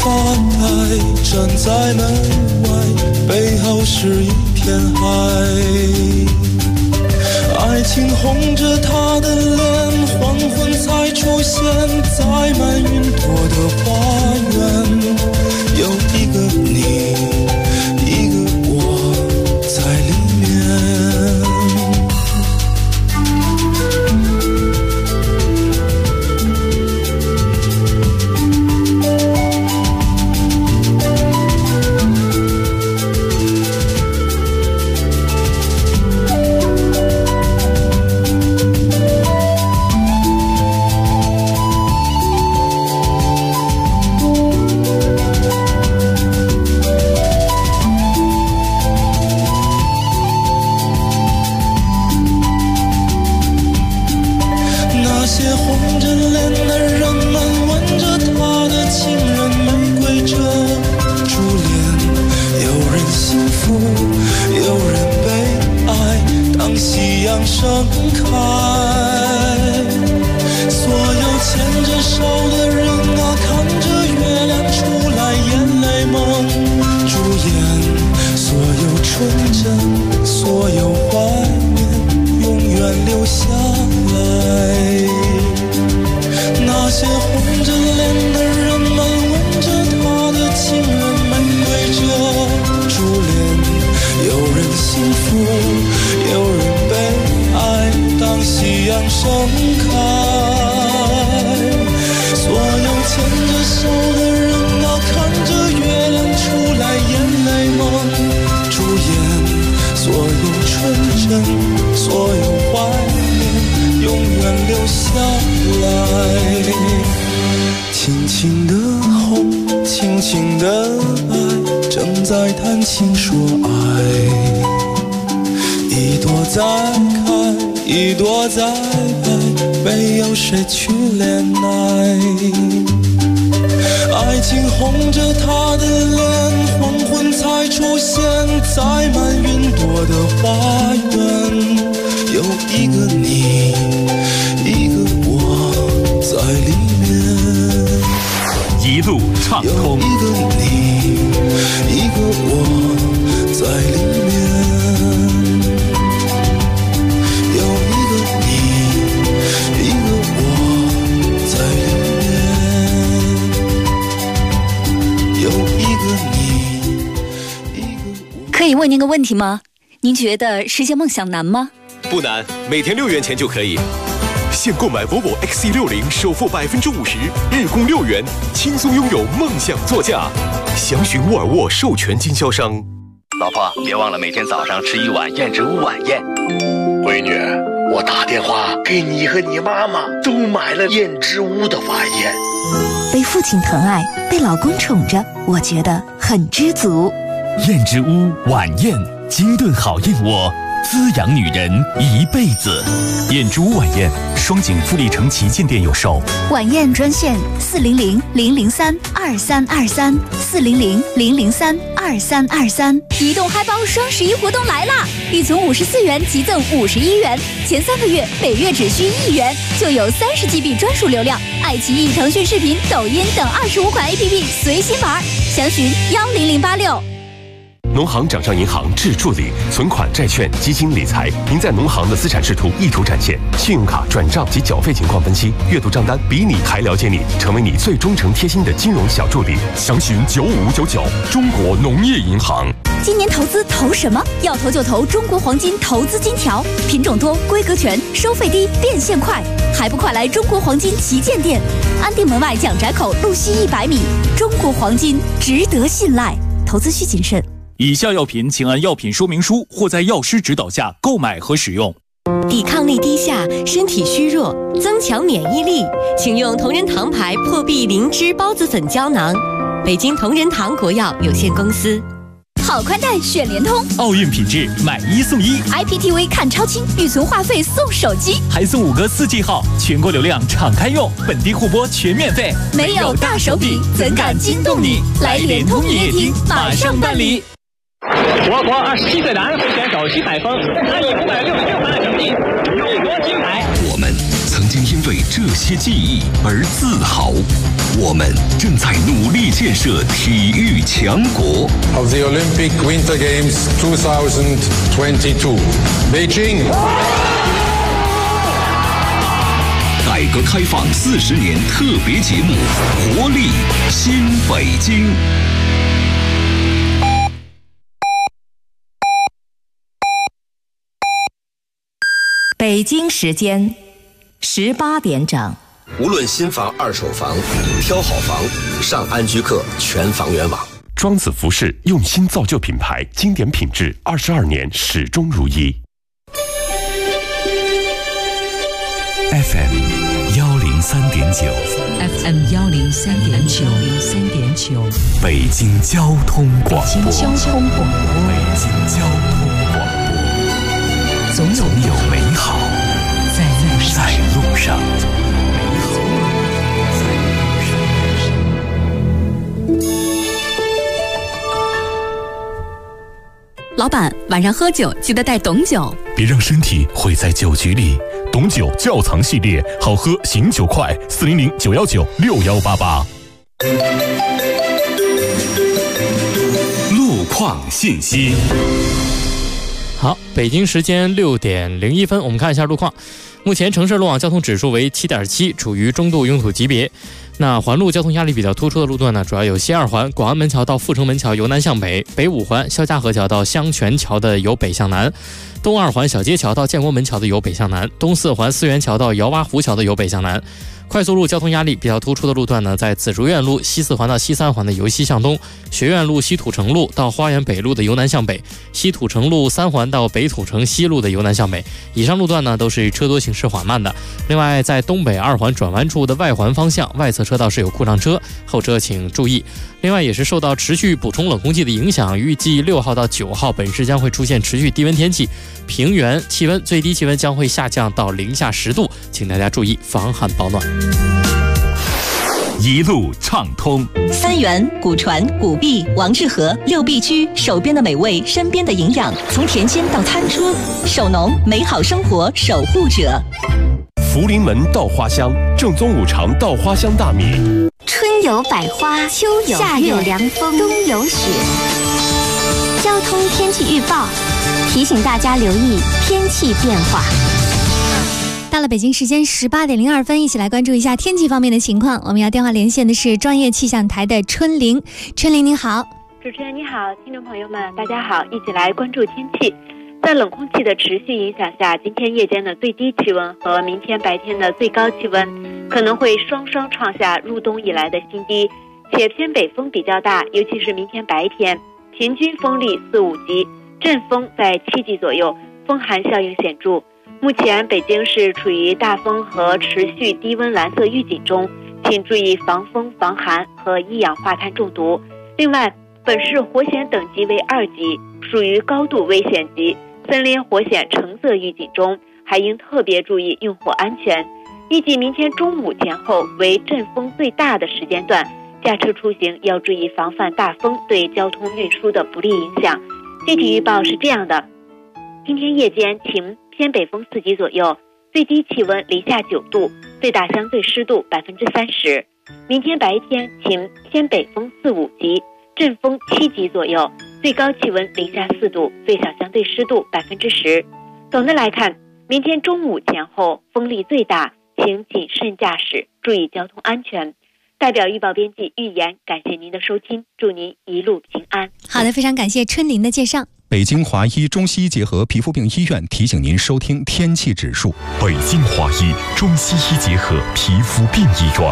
发呆，站在门外，背后是一片海。爱情红着她的脸，黄昏才出现在满云朵的花园。有一个你，一个我在里面。轻轻的红，轻轻的白，正在谈情说爱。一朵在开，一朵在开，没有谁去怜爱。爱情红着她的脸，黄昏才出现在满云朵的花园。有一个你，一个我在里面。 一路畅通， 有一个你，一个我在里面。有一个你，一个我在里面。有一个你，一个我。 可以问您个问题吗？您觉得实现梦想难吗？ 不难，每天6元钱就可以。现购买 Volvo XC60，首付50%，日供6元，轻松拥有梦想座驾。详询沃尔沃授权经销商。 老婆，别忘了每天早上吃一碗燕之屋晚宴。 闺女，我打电话给你和你妈妈都买了燕之屋的晚宴。 被父亲疼爱，被老公宠着，我觉得很知足。 燕之屋晚宴，精炖好燕窝，滋养女人一辈子。燕之屋晚宴，双井富力城旗舰店有售。 晚宴专线400-003-2323，400-003-2323。 移动嗨包双11活动来啦！预存54元即赠51元，前3个月每月只需1元，就有30GB 专属流量。爱奇艺、腾讯视频、抖音等25款 APP 随心玩，详询10086。 农行掌上银行智助理，存款、债券、基金、理财，您在农行的资产视图一图展现，信用卡转账及缴费情况分析，阅读账单，比你还了解你，成为你最忠诚贴心的金融小助理。详询9599，中国农业银行。 今年投资投什么？要投就投中国黄金投资金条，品种多，规格全，收费低，变现快，还不快来中国黄金旗舰店，安定门外蒋宅口路西100米。中国黄金值得信赖，投资需谨慎。 以下药品请按药品说明书或在药师指导下购买和使用。 抵抗力低下，身体虚弱，增强免疫力，请用同仁堂牌破壁灵芝孢子粉胶囊。北京同仁堂国药有限公司。 好宽带选联通， 奥运品质买1送1 ，IPTV 看超清，预存话费送手机， 还送5个4G 号，全国流量敞开用，本地互播全免费。 没有大手笔，怎敢惊动你？来联通营业厅马上办理。 我国27岁男会选手徐海峰，他以566分的成绩勇夺金牌。 我们曾经因为这些记忆而自豪， 我们正在努力建设体育强国。 Of the Olympic Winter Games 2022, Beijing。 改革开放40年特别节目，活力新北京。 北京时间18点整。 无论新房、二手房，挑好房，上安居客全房源网。 庄子服饰用心造就品牌，经典品质，22年始终如一。 FM 103.9 FM 103.9 北京交通广播。 北京交通广播。 北京交通广播。总有美好在路上。 老板，晚上喝酒记得带董酒， 别让身体毁在酒局里。董酒窖藏系列，好喝醒酒快，400-919-6188。 路况信息。 好，北京时间6点01分，我们看一下路况。目前城市路网交通指数为7.7，处于中度拥堵级别。那环路交通压力比较突出的路段呢，主要有西2环广安门桥到阜成门桥由南向北，北5环肖家河桥到香泉桥的由北向南，东2环小街桥到建国门桥的由北向南，东4环思源桥到姚洼湖桥的由北向南。快速路交通压力比较突出的路段呢，在紫竹院路西4环到西3环的由西向东，学院路西土城路到花园北路的由南向北，西土城路3环到北土城西路的由南向北。以上路段呢都是车多行驶缓慢的。另外，在东北2环转弯处的外环方向，外侧车道是有故障车，后车请注意。另外，也是受到持续补充冷空气的影响，预计6号到9号本市将会出现持续低温天气，平原气温最低气温将会下降到零下10度，请大家注意防寒保暖。 一路畅通。 三元、古传、古碧、王致和6必居，手边的美味，身边的营养，从田间到餐桌，守农，美好生活守护者。 福临门稻花香，正宗5常稻花香大米。 春有百花，秋有夏有凉风，冬有雪。交通天气预报提醒大家留意天气变化。 到了北京时间18点02分，一起来关注一下天气方面的情况。我们要电话连线的是专业气象台的春玲。春玲您好。 主持人你好，听众朋友们大家好，一起来关注天气。在冷空气的持续影响下，今天夜间的最低气温和明天白天的最高气温可能会双双创下入冬以来的新低，且偏北风比较大，尤其是明天白天，平均风力4、5级，阵风在7级左右，风寒效应显著。目前北京市处于大风和持续低温蓝色预警中，请注意防风防寒和一氧化碳中毒。另外，本市火险等级为2级，属于高度危险级，森林火险橙色预警中，还应特别注意用火安全。预计明天中午前后为阵风最大的时间段，驾车出行要注意防范大风对交通运输的不利影响。具体预报是这样的：今天夜间晴，偏北风4级左右，最低气温零下9度，最大相对湿度30%。明天白天晴，偏北风4、5级，阵风7级左右，最高气温零下4度，最小相对湿度10%。总的来看，明天中午前后风力最大，请谨慎驾驶，注意交通安全。代表预报编辑预言，感谢您的收听，祝您一路平安。 好的，非常感谢春玲的介绍。 北京华医中西医结合皮肤病医院提醒您收听天气指数。 北京华医中西医结合皮肤病医院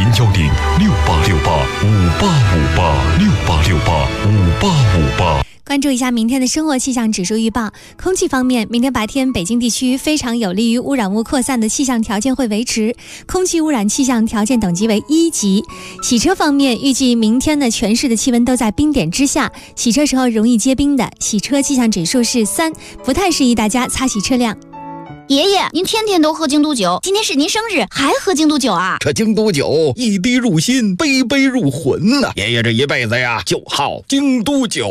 ，010-6868-5858，6868-5858。 关注一下明天的生活气象指数预报。空气方面，明天白天北京地区非常有利于污染物扩散的气象条件会维持，空气污染气象条件等级为1级。洗车方面，预计明天的全市的气温都在冰点之下，洗车时候容易结冰的，洗车气象指数是3，不太适宜大家擦洗车辆。 爷爷，您天天都喝京都酒，今天是您生日还喝京都酒啊？ 这京都酒一滴入心，杯杯入魂呐！爷爷这一辈子呀，就好京都酒。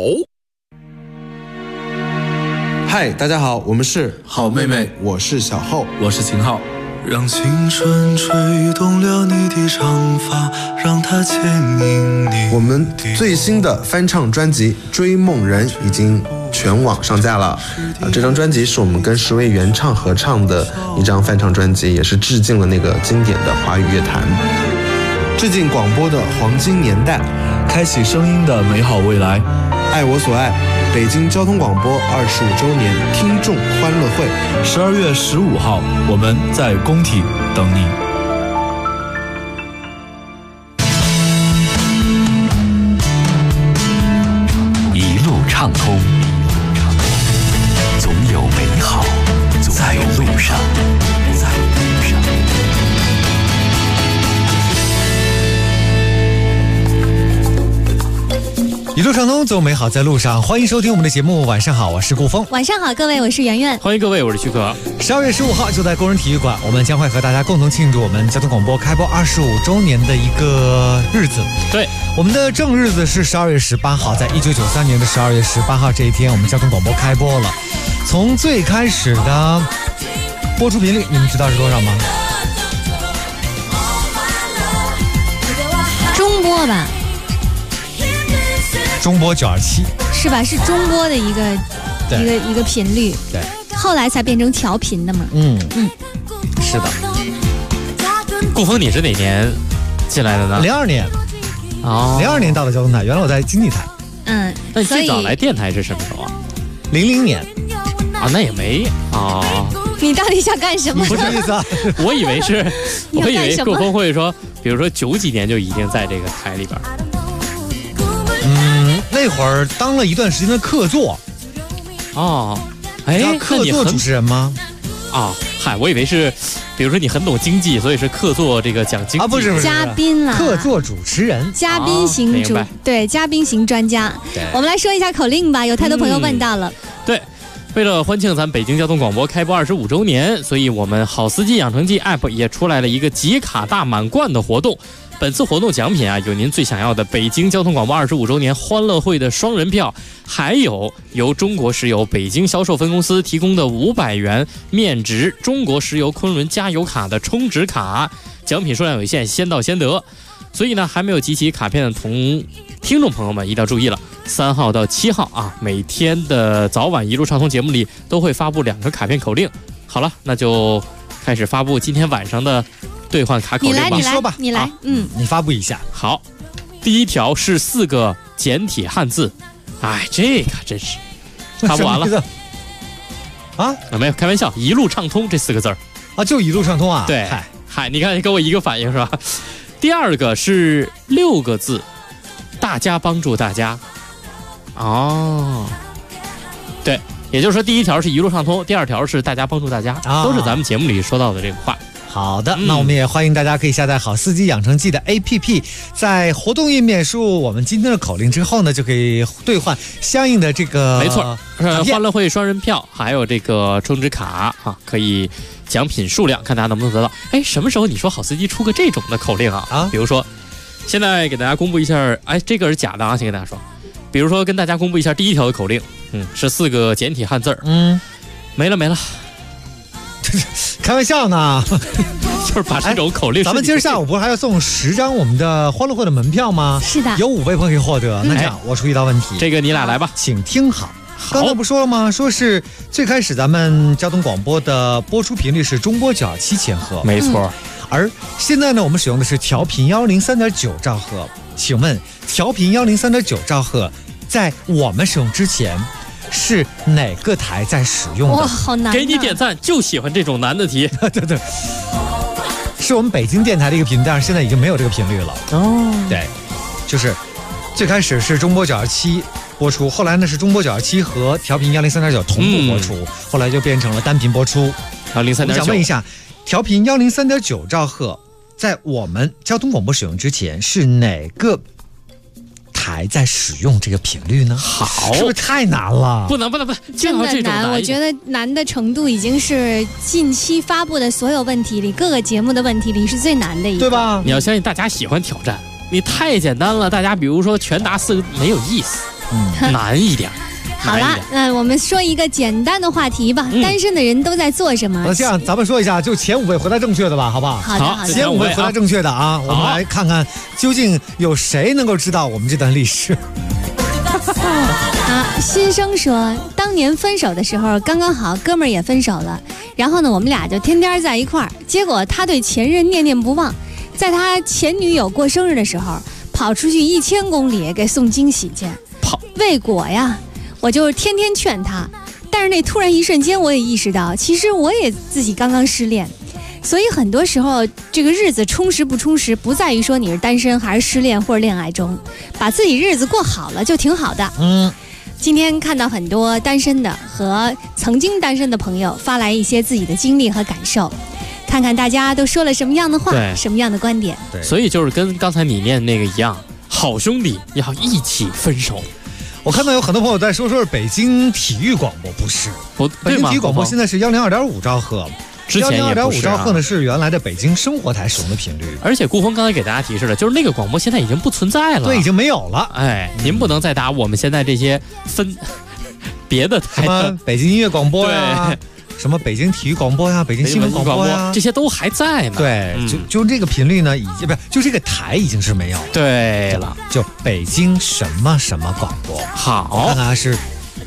嗨，大家好，我们是好妹妹，我是小厚， 我是秦昊。 让青春吹动了你的长发，让它牵引你。 我们最新的翻唱专辑《追梦人》已经全网上架了。这张专辑是我们跟10位原唱合唱的一张翻唱专辑，也是致敬了那个经典的华语乐坛，致敬广播的黄金年代， 开启声音的美好未来。 爱我所爱，北京交通广播25周年听众欢乐会 ，12月15号，我们在工体等你。 一路畅通，总有美好在路上。 一路畅通，总有美好在路上。欢迎收听我们的节目，晚上好，我是顾峰。 晚上好，各位，我是圆圆。 欢迎各位，我是徐可。 12月15号就在工人体育馆，我们将会和大家共同庆祝我们交通广播开播25周年的一个日子。 对， 我们的正日子是12月18号，在1993年的12月18号这一天，我们交通广播开播了。从最开始的播出频率，你们知道是多少吗？ 中播吧。 中波927 是吧？是中波的一个频率， 对， 后来才变成调频的嘛。 是的。 顾峰，你是哪年进来的呢 ？02年。哦，02年到了交通台，原来我在经济台。 那你最早来电台是什么时候啊 ？00年。 啊，那也没啊。 你到底想干什么？ 不是意思啊， 我以为顾峰会说，比如说90几年就已经在这个台里边。 那会儿当了一段时间的客座。 哦， 客座主持人吗？ 嗨，我以为是，比如说你很懂经济，所以是客座这个讲经济。 不是嘉宾啦， 客座主持人， 嘉宾型对，嘉宾型专家。我们来说一下口令吧，有太多朋友问到了。 对，为了欢庆咱北京交通广播开播25周年，所以我们好司机养成记 App 也出来了一个集卡大满贯的活动。本次活动奖品有您最想要的北京交通广播25周年欢乐会的双人票，还有由中国石油北京销售分公司提供的500元面值中国石油昆仑加油卡的充值卡。奖品数量有限，先到先得。所以呢，还没有集齐卡片的听众朋友们一定要注意了，3号到7号啊，每天的早晚一路畅通节目里都会发布2个卡片口令。好了，那就开始发布今天晚上的兑换卡口令吧。 你说吧， 你来， 你发布一下。 好，第一条是4个简体汉字，这个真是发不完了没有开玩笑，一路畅通这4个字儿就一路畅通啊。 对，嗨，你看你跟我一个反应是吧？第二个是6个字，大家帮助大家。对，也就是说第一条是一路畅通，第二条是大家帮助大家，都是咱们节目里说到的这个话。 好的，那我们也欢迎大家可以下载好司机养成记的 APP， 在活动页面输入我们今天的口令之后呢，就可以兑换相应的这个没错，欢乐会双人票，还有这个充值卡可以奖品数量看大家能不能得到。什么时候你说好司机出个这种的口令比如说现在给大家公布一下，这个是假的先跟大家说，比如说跟大家公布一下第一条的口令，是4个简体汉字没了。 开玩笑呢， 就是把这种口令。 咱们今儿下午不是还要送10张我们的欢乐会的门票吗？ 是的， 有5位朋友可以获得。那这样，我出一道问题， 这个你俩来吧， 请听好。刚才不说了吗？说是最开始咱们交通广播的播出频率是中波927千赫， 没错。 而现在呢，我们使用的是调频103.9兆赫。请问，调频103.9兆赫在我们使用之前，是哪个台在使用的？ 哇，好难！ 给你点赞，就喜欢这种难的题。 对，是我们北京电台的一个频率，但是现在已经没有这个频率了。对，就是最开始是中波927播出，后来呢是中波927和调频103.9同步播出，后来就变成了单频播出。 103.9。 我想问一下，调频103.9兆赫在我们交通广播使用之前，是哪个台在使用这个频率呢？ 好， 是不是太难了？ 不能， 真的难。我觉得难的程度已经是近期发布的所有问题里，各个节目的问题里是最难的一个， 对吧？ 你要相信大家喜欢挑战，你太简单了，大家比如说全答4个没有意思，难一点。 好了，那我们说一个简单的话题吧，单身的人都在做什么？ 那这样咱们说一下，就前5位回答正确的吧，好不好？ 好的，好的。 前5位回答正确的啊，我们来看看究竟有谁能够知道我们这段历史。 新生说，当年分手的时候刚刚好，哥们儿也分手了，然后呢，我们俩就天天在一块儿。结果他对前任念念不忘，在他前女友过生日的时候，跑出去1000公里给送惊喜去。未果呀，我就天天劝他，但是那突然一瞬间，我也意识到，其实我也自己刚刚失恋。所以很多时候，这个日子充实不充实，不在于说你是单身还是失恋或者恋爱中，把自己日子过好了就挺好的。今天看到很多单身的和曾经单身的朋友发来一些自己的经历和感受，看看大家都说了什么样的话，什么样的观点。 所以就是跟刚才你念那个一样，好兄弟要一起分手。 我看到有很多朋友在说是北京体育广播，不是，北京体育广播现在是102.5兆赫。 之前也不是 102.5兆赫呢，是原来的北京生活台使用的频率。 而且顾峰刚才给大家提示了，就是那个广播现在已经不存在了， 对，已经没有了。 哎，您不能再打我们现在这些别的台， 什么北京音乐广播呀，什么北京体育广播呀，北京新闻广播呀， 这些都还在呢。 对，就这个频率呢，已经不是，就这个台已经是没有了。 对了， 就北京什么什么广播。 好， 我看看是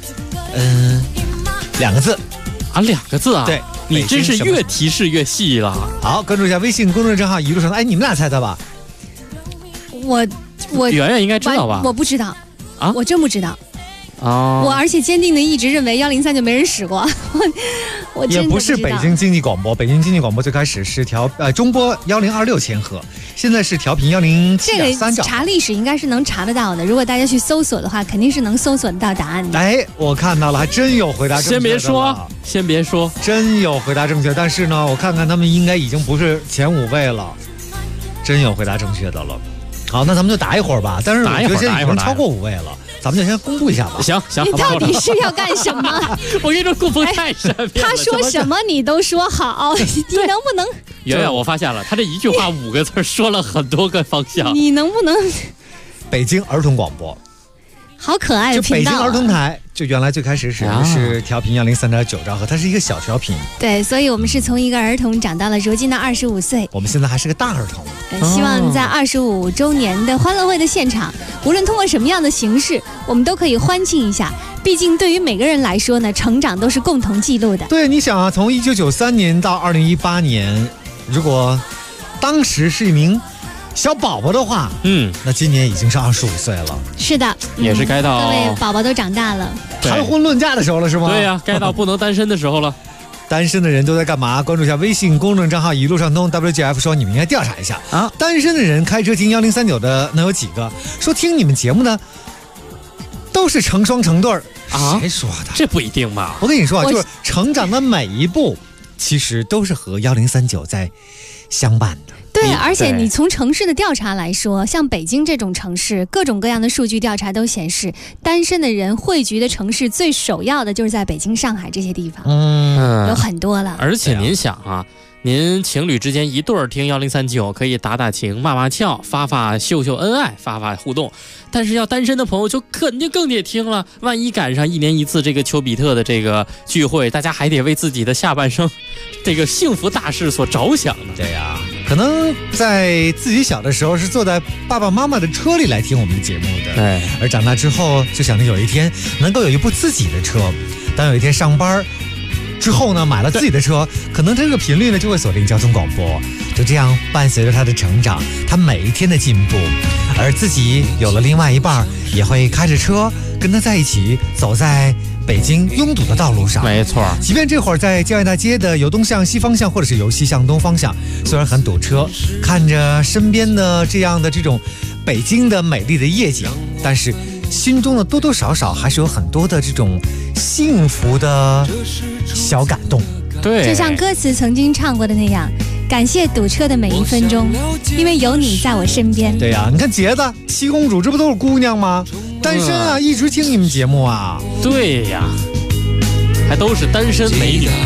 2个字啊，2个字啊。 对。 你真是越提示越细了。 好，关注一下微信公众账号一路上。哎，你们俩猜的吧？ 我圆圆应该知道吧？ 我不知道啊， 我真不知道。 我而且坚定的一直认为103就没人使过。我真的也不是北京经济广播，北京经济广播最开始是中波1026千赫，现在是调频107.3兆。 这个查历史应该是能查得到的，如果大家去搜索的话，肯定是能搜索得到答案的。 哎，我看到了，还真有回答正确的。 先别说， 真有回答正确，但是呢，我看看他们应该已经不是前5位了，真有回答正确的了。好，那咱们就打一会儿吧，但是我觉得现在已经超过5位了。咱们就先公布一下吧。 行， 你到底是要干什么？ 我跟你说，顾峰太神秘了。 他说什么你都说好，你能不能？ 圆圆，我发现了，他这一句话5个字说了很多个方向。 你能不能？ 北京儿童广播， 好可爱的频道。 就北京儿童台，就原来最开始是调频103.9兆赫，它是一个小调频。 对，所以我们是从一个儿童长到了如今的25岁。 我们现在还是个大儿童。 希望在25周年的欢乐会的现场，无论通过什么样的形式，我们都可以欢庆一下。毕竟对于每个人来说呢，成长都是共同记录的。 对，你想啊，从1993年到2018年，如果当时是一名小宝宝的话，那今年已经是25岁了。 是的， 也是该到各位宝宝都长大了， 谈婚论嫁的时候了，是吗？ 对呀，该到不能单身的时候了。 单身的人都在干嘛？关注一下微信公众账号一路上通 WGF 说你们应该调查一下啊，单身的人开车听1039的能有几个？说听你们节目呢，都是成双成对啊？谁说的？ 这不一定吧？ 我跟你说啊，就是成长的每一步，其实都是和1039在相伴的。 对，而且你从城市的调查来说，像北京这种城市，各种各样的数据调查都显示，单身的人汇聚的城市最首要的就是在北京、上海这些地方，有很多了。 而且您想啊，您情侣之间一对儿听1039，可以打打情、骂骂俏、秀秀恩爱、发互动。但是要单身的朋友就肯定更得听了，万一赶上1年1次这个丘比特的这个聚会，大家还得为自己的下半生这个幸福大事所着想呢。 对呀，可能在自己小的时候是坐在爸爸妈妈的车里来听我们的节目的， 对， 而长大之后就想着有一天能够有一部自己的车，当有一天上班之后呢，买了自己的车，可能这个频率呢就会锁定交通广播，就这样伴随着他的成长，他每一天的进步，而自己有了另外一半，也会开着车跟他在一起走在北京拥堵的道路上。 没错， 即便这会儿在教育大街的由东向西方向，或者是由西向东方向，虽然很堵车，看着身边的这种北京的美丽的夜景，但是心中的多多少少还是有很多的这种幸福的小感动。 对， 就像歌词曾经唱过的那样，感谢堵车的每一分钟，因为有你在我身边。 对呀，你看杰子、七公主，这不都是姑娘吗？单身啊，一直听你们节目啊。 对呀，还都是单身美女。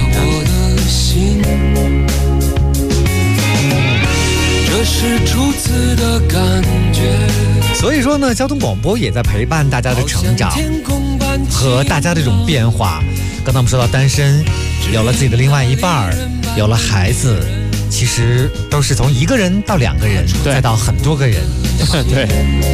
这是初次的感觉， 所以说呢，交通广播也在陪伴大家的成长和大家的这种变化。刚才我们说到单身，有了自己的另外一半，有了孩子，其实都是从一个人到2个人，再到很多个人。 对。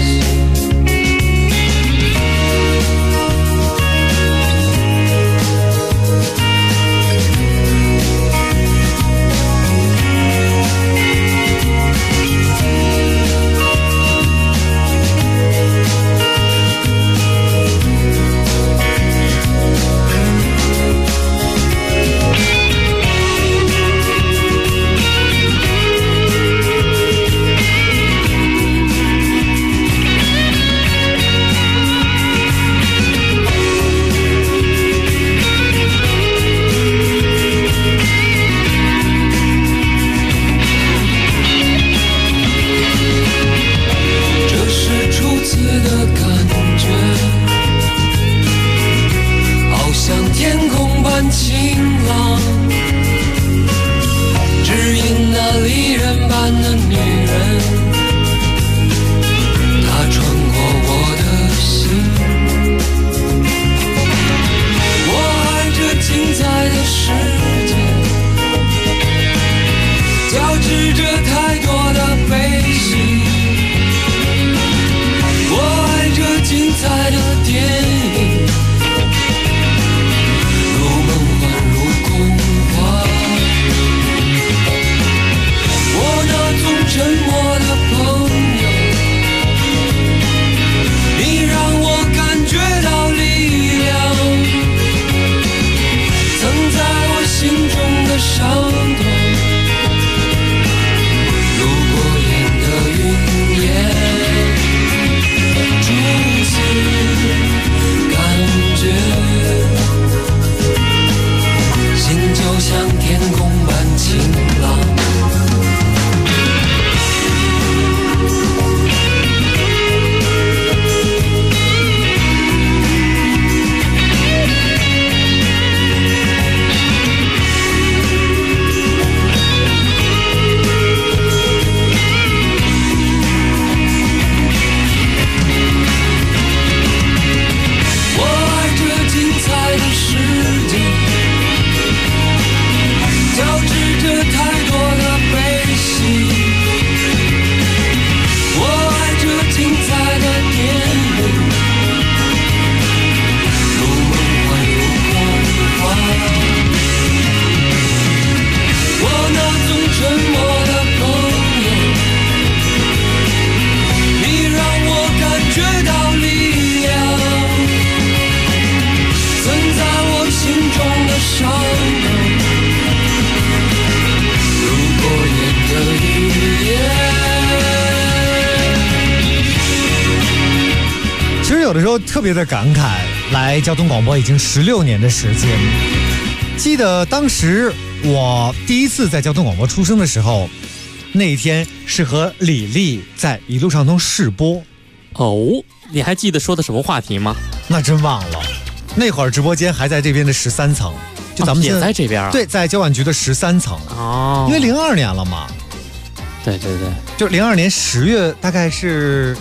有的时候特别的感慨，来交通广播已经16年的时间。记得当时我第一次在交通广播出生的时候，那一天是和李丽在一路上通试播。 哦，你还记得说的什么话题吗？ 那真忘了。那会儿直播间还在这边的13层，就咱们也在这边啊？ 对，在交管局的13层。 哦， 因为02年了嘛。 对对对， 就02年10月，大概是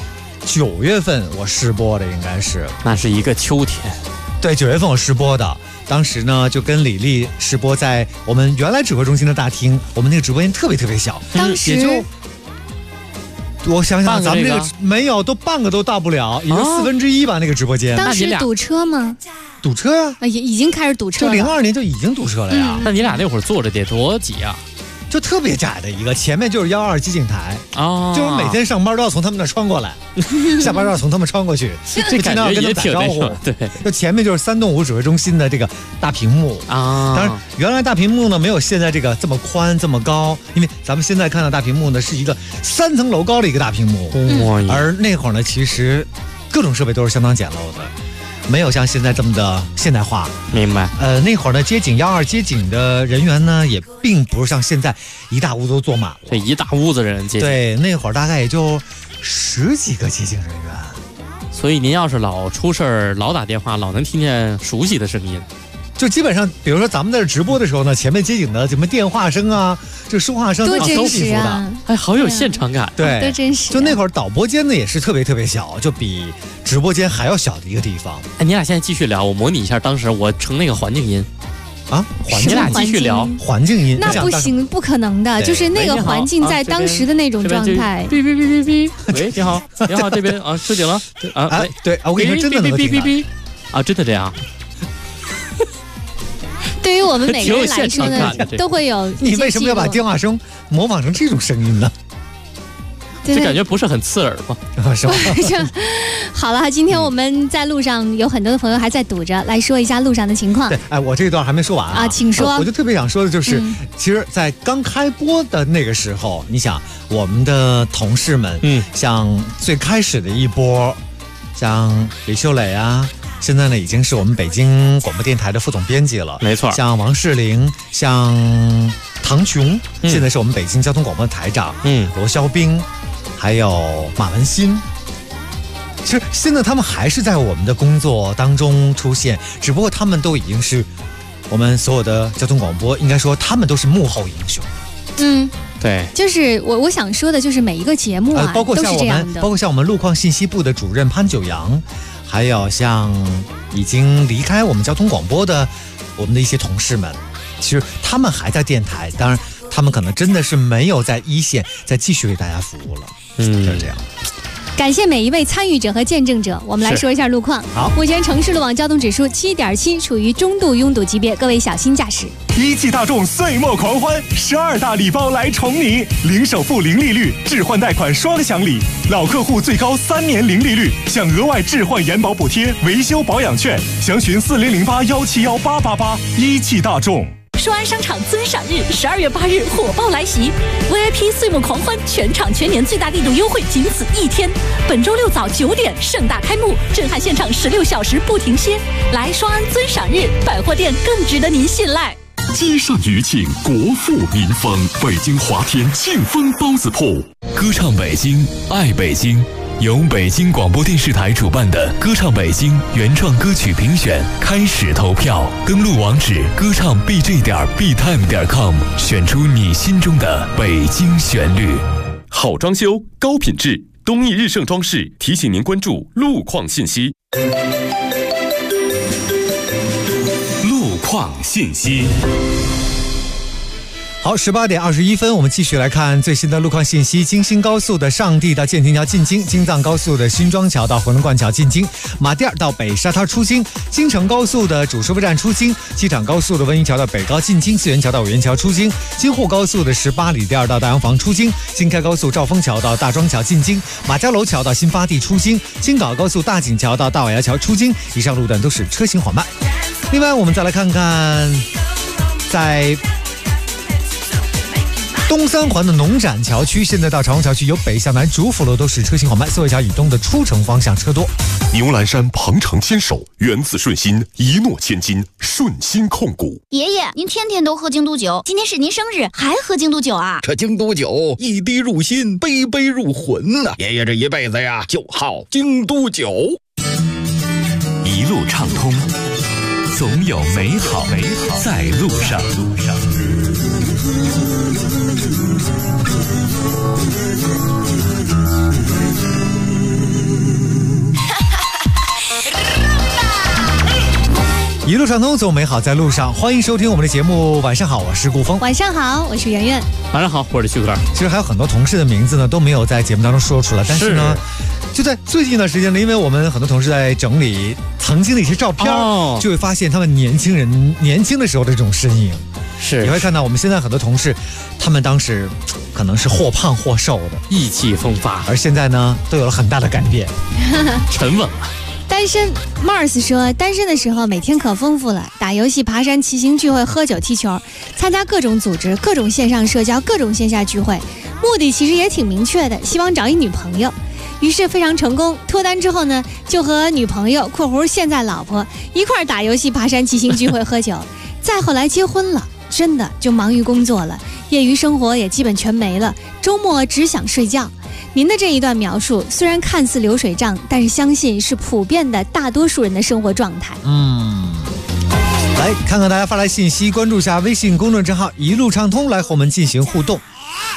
9月份我试播的，应该是。 那是一个秋天。 对，9月份我试播的。当时呢，就跟李丽试播在我们原来指挥中心的大厅，我们那个直播间特别特别小， 当时也就我想想，咱们这个没有，都半个都到不了，也就1/4吧，那个直播间。 当时堵车吗？ 堵车呀， 已经开始堵车了。 就02年就已经堵车了呀。 那你俩那会儿坐着得多挤啊？ 就特别窄的一个，前面就是122机警台啊，就是每天上班都要从他们那穿过来，下班都要从他们穿过去， 这感觉也挺招呼。 对， 就前面就是3动5指挥中心的这个大屏幕啊。当然，原来大屏幕呢没有现在这个这么宽这么高，因为咱们现在看到大屏幕呢是一个3层楼高的一个大屏幕，而那会儿呢其实各种设备都是相当简陋的。没有像现在这么的现代化， 明白？ 那会儿呢，122接警的人员呢，也并不是像现在一大屋都坐满了， 这一大屋子人接警。 对，那会儿大概也就10几个接警人员。 所以您要是老出事儿，老打电话，老能听见熟悉的声音。 就基本上，比如说咱们在这直播的时候呢，前面接景的什么电话声啊，这说话声多真实啊！ 哎，好有现场感， 对， 多真实。 就那会儿导播间呢也是特别特别小，就比直播间还要小的一个地方。 哎，你俩现在继续聊，我模拟一下当时我成那个环境音。 啊， 你俩继续聊环境音， 那不行，不可能的，就是那个环境在当时的那种状态。 哔哔哔哔哔，喂，你好，你好，这边啊，收紧了啊， 对啊，我跟你说，真的能听到啊，真的这样。 对于我们每个人来说呢，都会有。 你为什么要把电话声模仿成这种声音呢？ 这感觉不是很刺耳吗？ 是吧？ 好了，今天我们在路上有很多的朋友还在堵着，来说一下路上的情况。 对，哎，我这一段还没说完啊，请说。 我就特别想说的就是，其实，在刚开播的那个时候，你想我们的同事们，像最开始的一波，像李秀磊啊。现在呢，已经是我们北京广播电台的副总编辑了， 没错。 像王世玲，像唐琼，现在是我们北京交通广播的台长，罗肖兵，还有马文新。其实现在他们还是在我们的工作当中出现，只不过他们都已经是我们所有的交通广播，应该说他们都是幕后英雄。 对， 就是我想说的，就是每一个节目啊， 包括像我们路况信息部的主任潘九阳。还有像已经离开我们交通广播的我们的一些同事们，其实他们还在电台，当然他们可能真的是没有在一线再继续为大家服务了。就是这样。 感谢每一位参与者和见证者。我们来说一下路况。 好， 目前城市路网交通指数7.7，处于中度拥堵级别，各位小心驾驶。 一汽大众岁末狂欢，12大礼包来宠你，零首付、零利率，置换贷款双享礼，老客户最高3年零利率，享额外置换延保补贴、维修保养券，详询4008171888。一汽大众。 双安商场尊赏日12月8日火爆来袭 ，VIP 岁末狂欢，全场全年最大力度优惠仅此一天。本周6早9点盛大开幕，震撼现场16小时不停歇。来双安尊赏日，百货店更值得您信赖。 积善余庆，国富民丰。北京华天庆丰包子铺， 歌唱北京，爱北京。由北京广播电视台主办的歌唱北京原创歌曲评选开始投票，登录网址歌唱 bj.btime.com， 选出你心中的北京旋律。 好装修，高品质，东义日盛装饰提醒您关注路况信息。 路况信息。 好，18点21分，我们继续来看最新的路况信息。京新高速的上地到建亭桥进京，京藏高速的新庄桥到回龙观桥进京，马甸到北沙滩出京，京承高速的主收费站出京，机场高速的温榆桥到北高进京，四元桥到五元桥出京，京沪高速的18里店到大洋房出京，京开高速兆丰桥到大庄桥进京，马家楼桥到新发地出京，京港高速大井桥到大瓦窑桥出京。以上路段都是车行缓慢。另外，我们再来看看在东三环的农展桥区，现在到长虹桥区由北向南主辅路都是车行缓慢，四惠桥以东的出城方向车多。 牛栏山鹏程牵手，源自顺心，一诺千金，顺心控股。 爷爷，您天天都喝京都酒，今天是您生日，还喝京都酒啊？ 这京都酒一滴入心，杯杯入魂呐！爷爷这一辈子呀，就好京都酒。 一路畅通，总有美好在路上。 一路畅通，总美好在路上。欢迎收听我们的节目。晚上好，我是顾峰。 晚上好，我是圆圆。 晚上好，我是旭哥。 其实还有很多同事的名字呢都没有在节目当中说出来，但是呢，就在最近一段时间呢，因为我们很多同事在整理曾经的一些照片，就会发现他们年轻的时候的这种身影。 是， 你会看到我们现在很多同事，他们当时可能是或胖或瘦的， 意气风发， 而现在呢，都有了很大的改变， 沉稳了。 单身 Mars 说，单身的时候每天可丰富了，打游戏、爬山、骑行、聚会、喝酒、踢球，参加各种组织、各种线上社交、各种线下聚会，目的其实也挺明确的，希望找一女朋友。于是非常成功，脱单之后呢，就和女朋友（现在老婆）一块打游戏、爬山、骑行、聚会、喝酒，再后来结婚了，真的就忙于工作了，业余生活也基本全没了，周末只想睡觉。您的这一段描述虽然看似流水账，但是相信是普遍的大多数人的生活状态。 来看看大家发来信息，关注一下微信公众账号一路畅通，来和我们进行互动。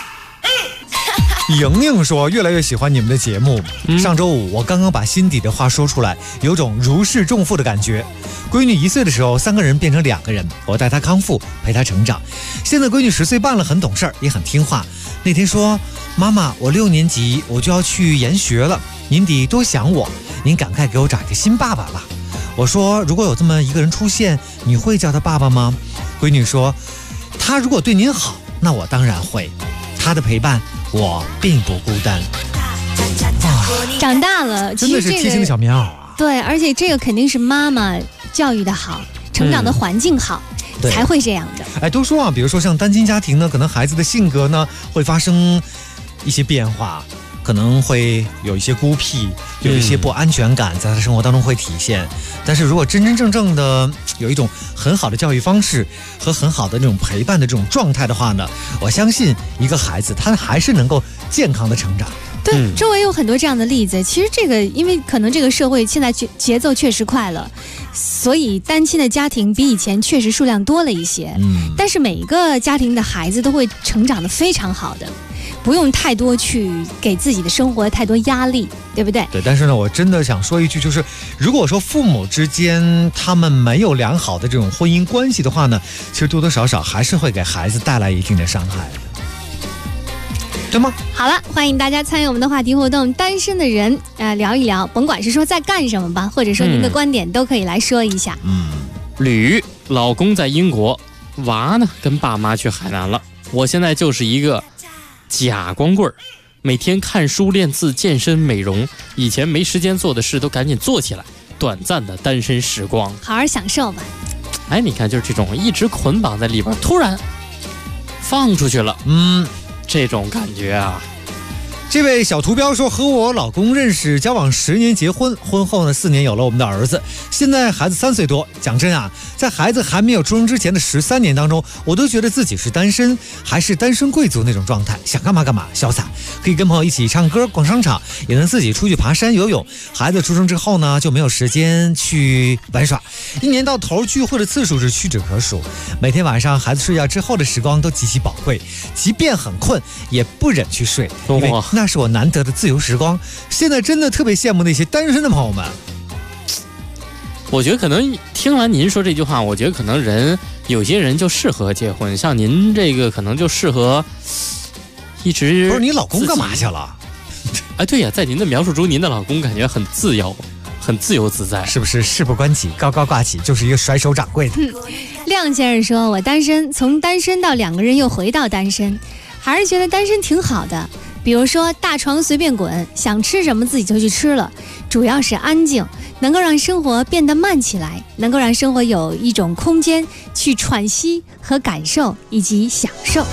莹莹说越来越喜欢你们的节目，上周五我刚刚把心底的话说出来，有种如释重负的感觉。闺女1岁的时候3个人变成2个人，我带她康复，陪她成长。现在闺女10岁半了，很懂事也很听话。那天说，妈妈，我6年级我就要去研学了，您得多想我，您赶快给我找一个新爸爸吧。我说，如果有这么一个人出现，你会叫他爸爸吗？闺女说，他如果对您好，那我当然会，他的陪伴我并不孤单。 长大了， 真的是贴心的小棉袄啊。 对，而且这个肯定是妈妈教育的好，成长的环境好，才会这样的。 哎，都说啊，比如说像单亲家庭呢，可能孩子的性格呢会发生一些变化，可能会有一些孤僻，有一些不安全感，在他生活当中会体现。但是如果真真正正的有一种很好的教育方式和很好的那种陪伴的这种状态的话呢，我相信一个孩子他还是能够健康的成长。 对，周围有很多这样的例子。其实这个，因为可能这个社会现在节奏确实快了，所以单亲的家庭比以前确实数量多了一些。但是每一个家庭的孩子都会成长得非常好的，不用太多去给自己的生活太多压力，对不对？ 对，但是呢，我真的想说一句，就是如果说父母之间他们没有良好的这种婚姻关系的话呢，其实多多少少还是会给孩子带来一定的伤害的。对吗？ 好了，欢迎大家参与我们的话题互动，单身的人聊一聊，甭管是说在干什么吧，或者说您的观点都可以来说一下。 吕老公在英国，娃呢跟爸妈去海南了。我现在就是一个假光棍儿，每天看书、练字、健身、美容，以前没时间做的事都赶紧做起来，短暂的单身时光， 好好享受吧。 哎，你看，就是这种一直捆绑在里边，突然放出去了，这种感觉啊。 这位小图标说，和我老公认识交往10年结婚，婚后呢4年有了我们的儿子，现在孩子3岁多。讲真啊，在孩子还没有出生之前的13年当中，我都觉得自己是单身，还是单身贵族那种状态，想干嘛干嘛，潇洒，可以跟朋友一起唱歌、逛商场，也能自己出去爬山、游泳。孩子出生之后呢，就没有时间去玩耍，一年到头聚会的次数是屈指可数。每天晚上孩子睡觉之后的时光都极其宝贵，即便很困也不忍去睡，因为那是我难得的自由时光。现在真的特别羡慕那些单身的朋友们。 我觉得可能听完您说这句话，我觉得可能有些人就适合结婚，像您这个可能就适合一直。 不是，你老公干嘛去了？ 哎，对呀，在您的描述中，您的老公感觉很自由，很自由自在， 是不是？事不关己，高高挂起，就是一个甩手掌柜的。 亮先生说，我单身，从单身到2个人又回到单身，还是觉得单身挺好的。比如说大床随便滚，想吃什么自己就去吃了，主要是安静，能够让生活变得慢起来，能够让生活有一种空间去喘息和感受以及享受。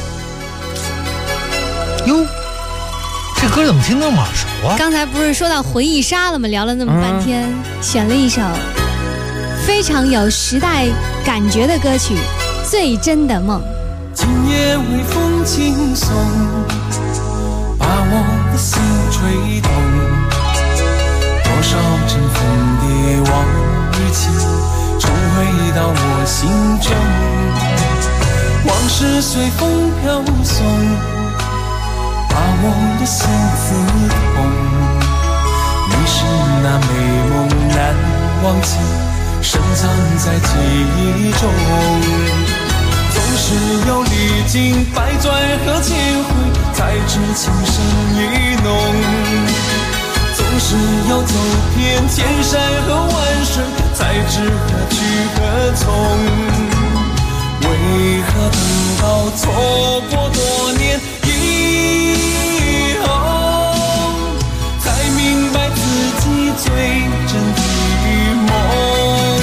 哟，这歌怎么听那么耳熟啊？ 刚才不是说到回忆杀了吗？聊了那么半天，选了一首非常有时代感觉的歌曲《最真的梦》。 今夜微风轻送，把我的心吹动，多少阵风蝶往日情重回到我心中，往事随风飘送，把我的心刺痛。你是那美梦难忘记，深藏在记忆中，总是要历经百转和千回，才知情深意浓。总是要走遍千山和万水，才知何去何从。为何等到错过多年以后，才明白自己最真的梦？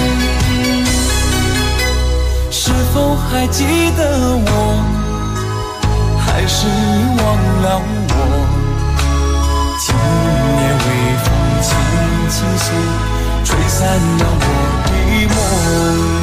是否还记得我，还是遗忘了我？今夜微风轻轻送，吹散了我的梦。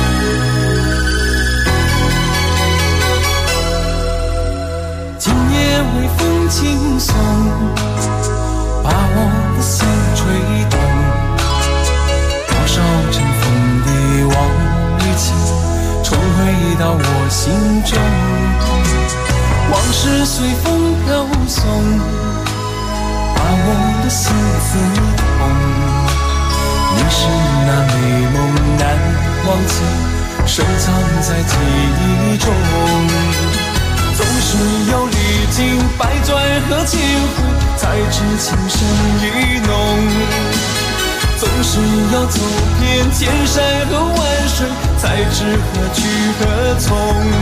今夜风轻送，把我的心吹动。多少尘封的往日情，重回到我心中。往事随风飘送，把我的心刺痛。你是那美梦难忘记，深藏在记忆中。总是要历经百转和千回，才知情深意浓。总是要走遍千山和万水，才知何去何从。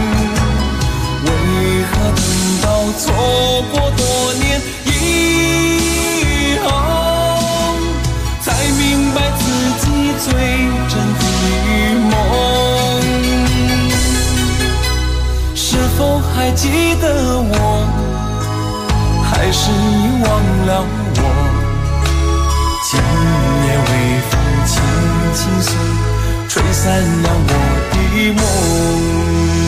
为何等到错过多年以后，才明白自己最真的梦？是否还记得我，还是遗忘了我？今夜微风轻轻送，吹散了我的梦。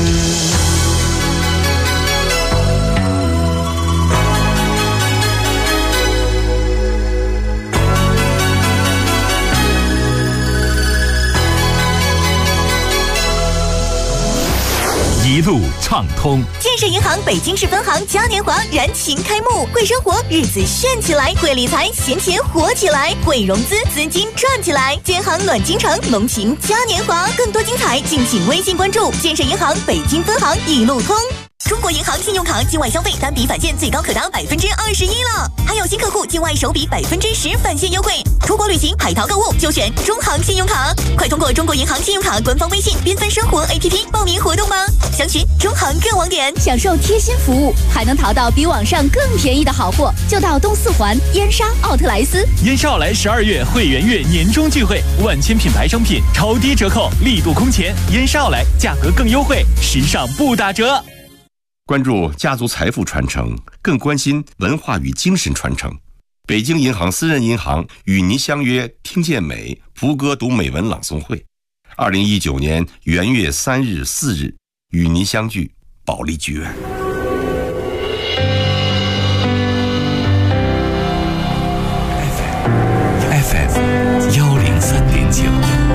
一路畅通。 建设银行北京市分行嘉年华燃情开幕，会生活日子炫起来，会理财闲钱活起来，会融资资金赚起来。建行暖京城浓情嘉年华，更多精彩敬请微信关注建设银行北京分行一路通。中国银行信用卡境外消费单笔返现最高可达21%了，还有新客户境外首笔10%返现优惠。出国旅行、海淘购物就选中行信用卡，快通过中国银行信用卡官方微信缤纷生活 APP 报名活动吧，详询中行各网点，享受贴心服务，还能淘到比网上更便宜的好货。就到东四环燕莎奥特莱斯。 燕莎奥莱12月会员月年终聚会，万千品牌商品超低折扣，力度空前。燕莎奥莱价格更优惠，时尚不打折。 关注家族财富传承，更关心文化与精神传承。北京银行私人银行与您相约听见美蒲歌读美文朗诵会，2019年元月3日、4日与您相聚保利剧院。 FM 103.9，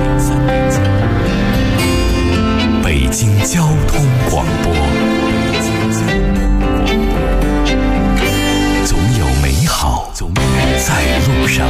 北京交通广播。总有美好在路上。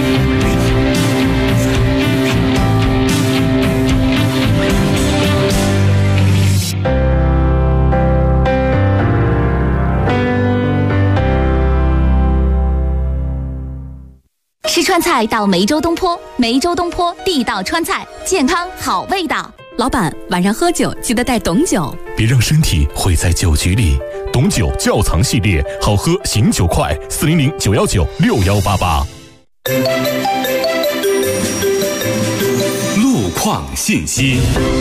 吃川菜到梅州东坡，梅州东坡地道川菜，健康好味道。 老板，晚上喝酒记得带董酒， 别让身体毁在酒局里。董酒窖藏系列，好喝醒酒快，400-919-6188。 路况信息。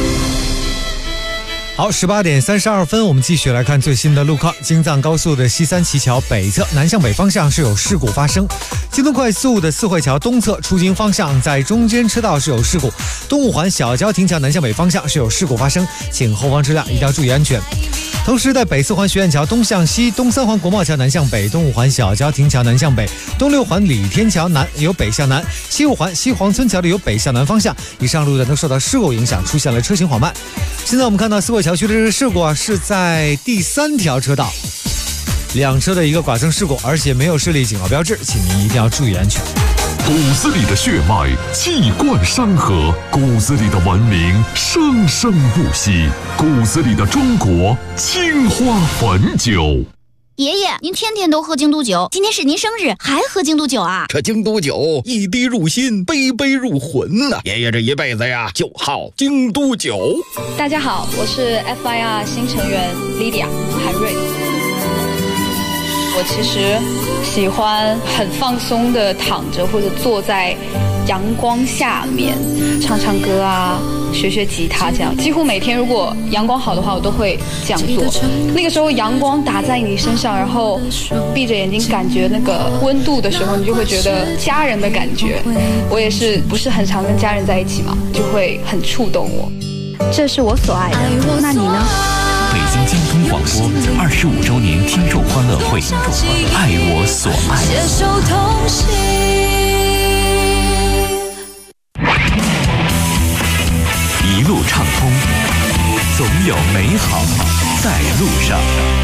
好，18点32分，我们继续来看最新的路况。京藏高速的西三旗桥北侧南向北方向是有事故发生，京东快速的四惠桥东侧出京方向在中间车道是有事故，东五环小交亭桥南向北方向是有事故发生，请后方车辆一定要注意安全。同时在北四环学院桥东向西、东三环国贸桥南向北、东五环小交亭桥南向北、东六环李天桥南由北向南、西五环西黄村桥的由北向南方向，以上路段都受到事故影响，出现了车行缓慢。现在我们看到四惠桥区的这个事故是在第3条车道，两车的一个剐蹭事故，而且没有设立警告标志，请您一定要注意安全。 骨子里的血脉气贯山河，骨子里的文明生生不息，骨子里的中国青花汾酒。 爷爷，您天天都喝京都酒，今天是您生日，还喝京都酒啊？ 这京都酒一滴入心，杯杯入魂呐！爷爷这一辈子呀，就好京都酒。 大家好，我是 FIR 新成员 Lydia 韩瑞。我其实喜欢很放松的躺着或者坐在阳光下面唱唱歌啊，学学吉他，这样几乎每天如果阳光好的话我都会这样做。那个时候阳光打在你身上，然后闭着眼睛感觉那个温度的时候，你就会觉得家人的感觉。我也是不是很常跟家人在一起嘛，就会很触动我。这是我所爱的，那你呢？ 北京交通广播25周年听众欢乐会，爱我所爱。 携手同行， 一路畅通，总有美好在路上。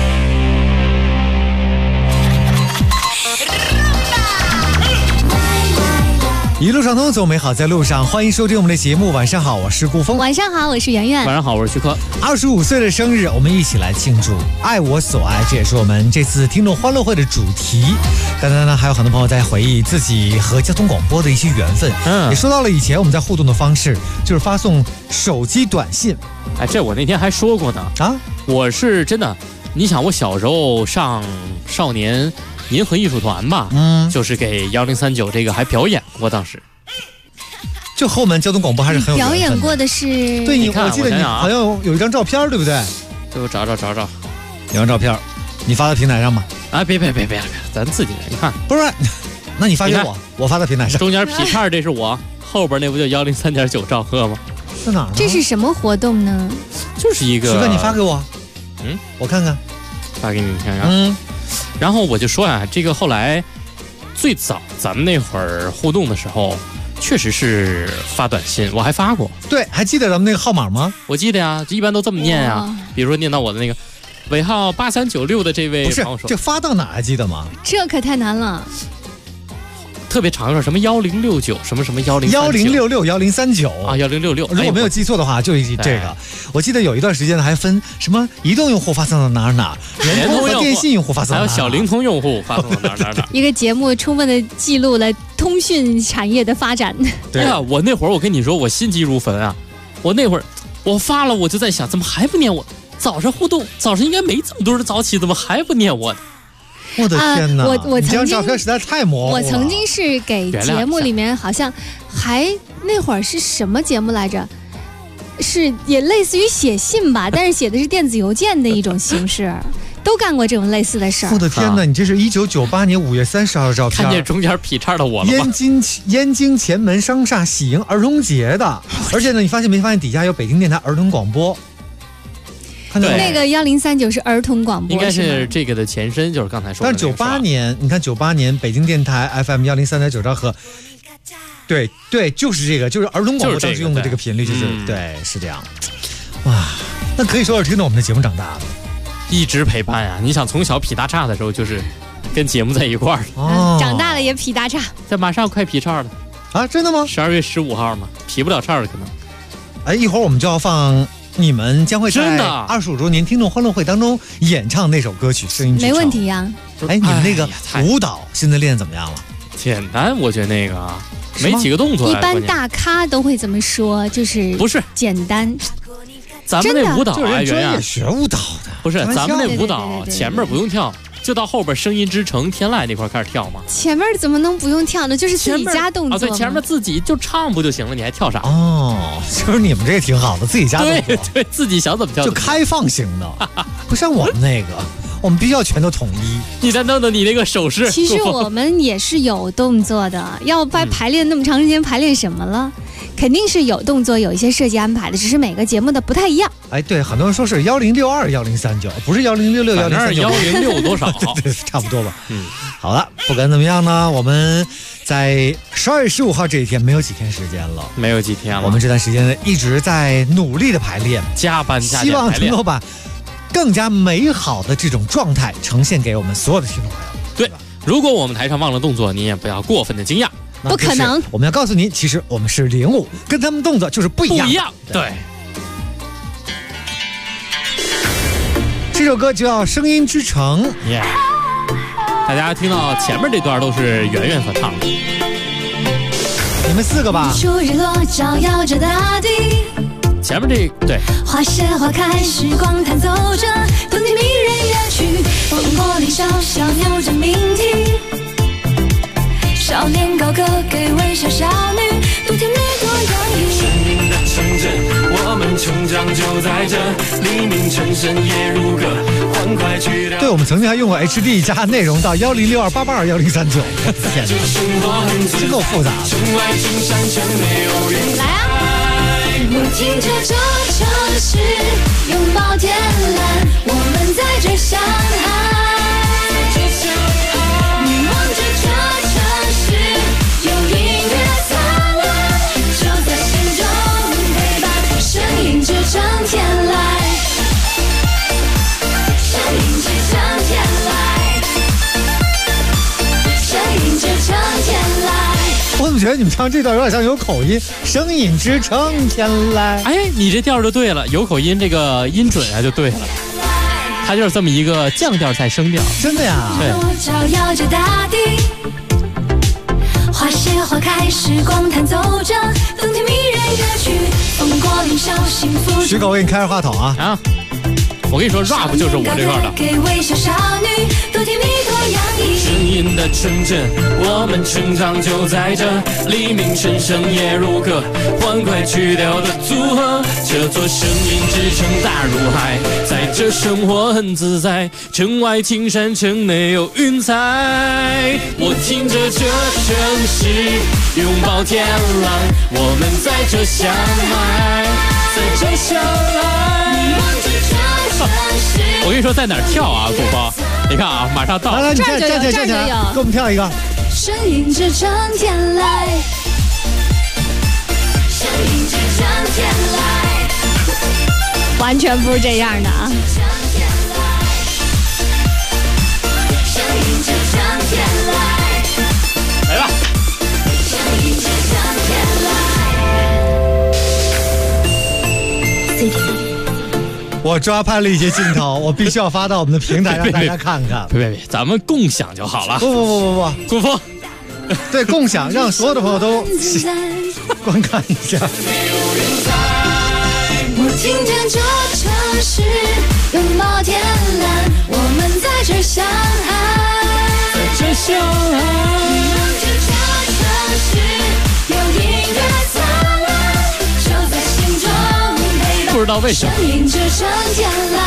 一路上通，走美好在路上。欢迎收听我们的节目。晚上好，我是顾峰。 晚上好，我是圆圆。 晚上好，我是徐克。 25岁的生日，我们一起来庆祝，爱我所爱，这也是我们这次听众欢乐会的主题。刚才呢，还有很多朋友在回忆自己和交通广播的一些缘分，也说到了以前我们在互动的方式，就是发送手机短信。 哎，这我那天还说过呢啊，我是真的，你想我小时候上少年银河艺术团吧，就是给1039这个还表演过，当时就和我们交通广播还是很有表演过的是， 对你，我记得你好像有一张照片，对不对？ 给我找，有张照片，你发到平台上吗？ 啊，别，咱自己人，你看， 不是，那你发给我，我发到平台上。 中间劈叉这是我，后边那不就103.9兆赫吗？ 在哪儿呢？ 这是什么活动呢？ 就是一个。 徐哥，你发给我，我看看， 发给你看看，然后我就说啊，这个后来最早咱们那会儿互动的时候，确实是发短信，我还发过。 对，还记得咱们那个号码吗？ 我记得呀，一般都这么念呀。比如说念到我的那个尾号8396的这位朋友说， 不是，这发到哪还记得吗？ 这可太难了。 特别长的什么1069什么1066 1039 啊1066， 如果没有记错的话，就这个。我记得有一段时间还分什么移动用户发送到哪，联通和电信用户发送到哪， 还有小灵通用户发送到哪。 一个节目充分的记录了通讯产业的发展。 对啊，我那会儿我跟你说，我心急如焚啊！我那会儿我发了，我就在想，怎么还不念我？早上互动，早上应该没这么多人早起，怎么还不念我呢？ 我的天哪！ 我曾经， 这张照片实在太模糊了。 我曾经是给节目里面好像还那会儿是什么节目来着？是也类似于写信吧，但是写的是电子邮件的一种形式，都干过这种类似的事儿。 我的天哪！你这是1998年5月30号的照片， 看见中间劈叉的我了吗？ 燕京前门商厦喜迎儿童节的，而且呢，你发现没发现底下有北京电台儿童广播？ 那个1039是儿童广播， 应该是这个的前身，就是刚才说的。 但是98年，你看98年北京电台 FM 103.9兆赫，对，就是这个，就是儿童广播当时用的这个频率，就是对，是这样。哇，那可以说是听着我们的节目长大的， 一直陪伴呀。你想从小劈大叉的时候，就是跟节目在一块儿， 长大了也劈大叉， 这马上快劈叉了啊！真的吗 ？12月15号嘛，劈不了叉了可能。 哎，一会儿我们就要放。你们将会在25周年听众欢乐会当中演唱那首歌曲《声音之城》， 没问题呀。 哎，你们那个舞蹈现在练得怎么样了？ 简单，我觉得那个没几个动作。 一般大咖都会这么说，就是不是简单。 咱们那舞蹈啊， 专业学舞蹈的， 不是咱们那舞蹈前面不用跳。就到后边声音之城天籁那块开始跳吗？ 前面怎么能不用跳呢？就是自己加动作啊，对，前面自己就唱不就行了？你还跳啥？ 哦，就是你们这个挺好的，自己加动作， 对，自己想怎么跳就开放型的，不像我们那个，我们必须要全都统一。 你再弄弄你那个手势。 其实我们也是有动作的，要排练那么长时间，排练什么了？肯定是有动作，有一些设计安排的，只是每个节目的不太一样。 哎，对，很多人说是1062、1039，不是1066、1039， 106多少？ 对，差不多吧。好了，不管怎么样呢，我们在12月15号这一天没有几天时间了， 没有几天了。 我们这段时间呢一直在努力的排练， 加班加希望能够把更加美好的这种状态呈现给我们所有的听众朋友。 对，如果我们台上忘了动作，你也不要过分的惊讶。 不可能， 我们要告诉您，其实我们是领舞，跟他们动作就是不一样。 对。 这首歌就叫《声音之城》。 大家听到前面这段都是圆圆所唱的。 你们4个吧。 日落照耀着大地。 前面这对。 花谢花开，时光弹奏着动听迷人乐曲，烽火里小小扭着鸣啼。少年高歌给微笑少女，多甜美多洋溢。生命的城镇，我们成长就在这，黎明成神夜如歌，欢快去了。 对，我们曾经还用过 HD 加内容到1062、882、1039。天哪，真够复杂的。 来啊！我听着这城市拥抱天蓝，我们在么觉得你们唱这段有点像有口音？声音支撑天籁。 哎，你这调就对了，有口音，这个音准啊就对了。它就是这么一个降调再升调， 真的呀。 对。 照耀着大地，花谢花开，时光弹奏着动听迷人乐曲，风过林梢，幸福。 徐狗，我给你开着话筒啊！ 我跟你说 ，rap 就是我这块的。 给微笑少女，多甜蜜多洋溢。 声音的城镇，我们成长就在这，黎明晨深夜如歌，欢快曲调的组合，这座声音之城大如海，在这生活很自在，城外青山，城内有云彩。我听着这城市拥抱天籁，我们在这相爱，在这相爱。 我跟你说，在哪儿跳啊，古风？你看啊，马上到。 来，你站起来，给我们跳一个。 声音支撑天籁，声音支撑天籁， 完全不是这样的啊。 声音支撑天籁， 来吧。 声音支撑天籁。 我抓拍了一些镜头，我必须要发到我们的平台让大家看看。 别，咱们共享就好了。 不， 古风， 对，共享，让所有的朋友都观看一下。 我听见这城市拥抱天蓝，我们在这相爱， 在这相爱。 这城市有音乐灿烂，就在心中。 不知道为什么。 声音支撑天籁，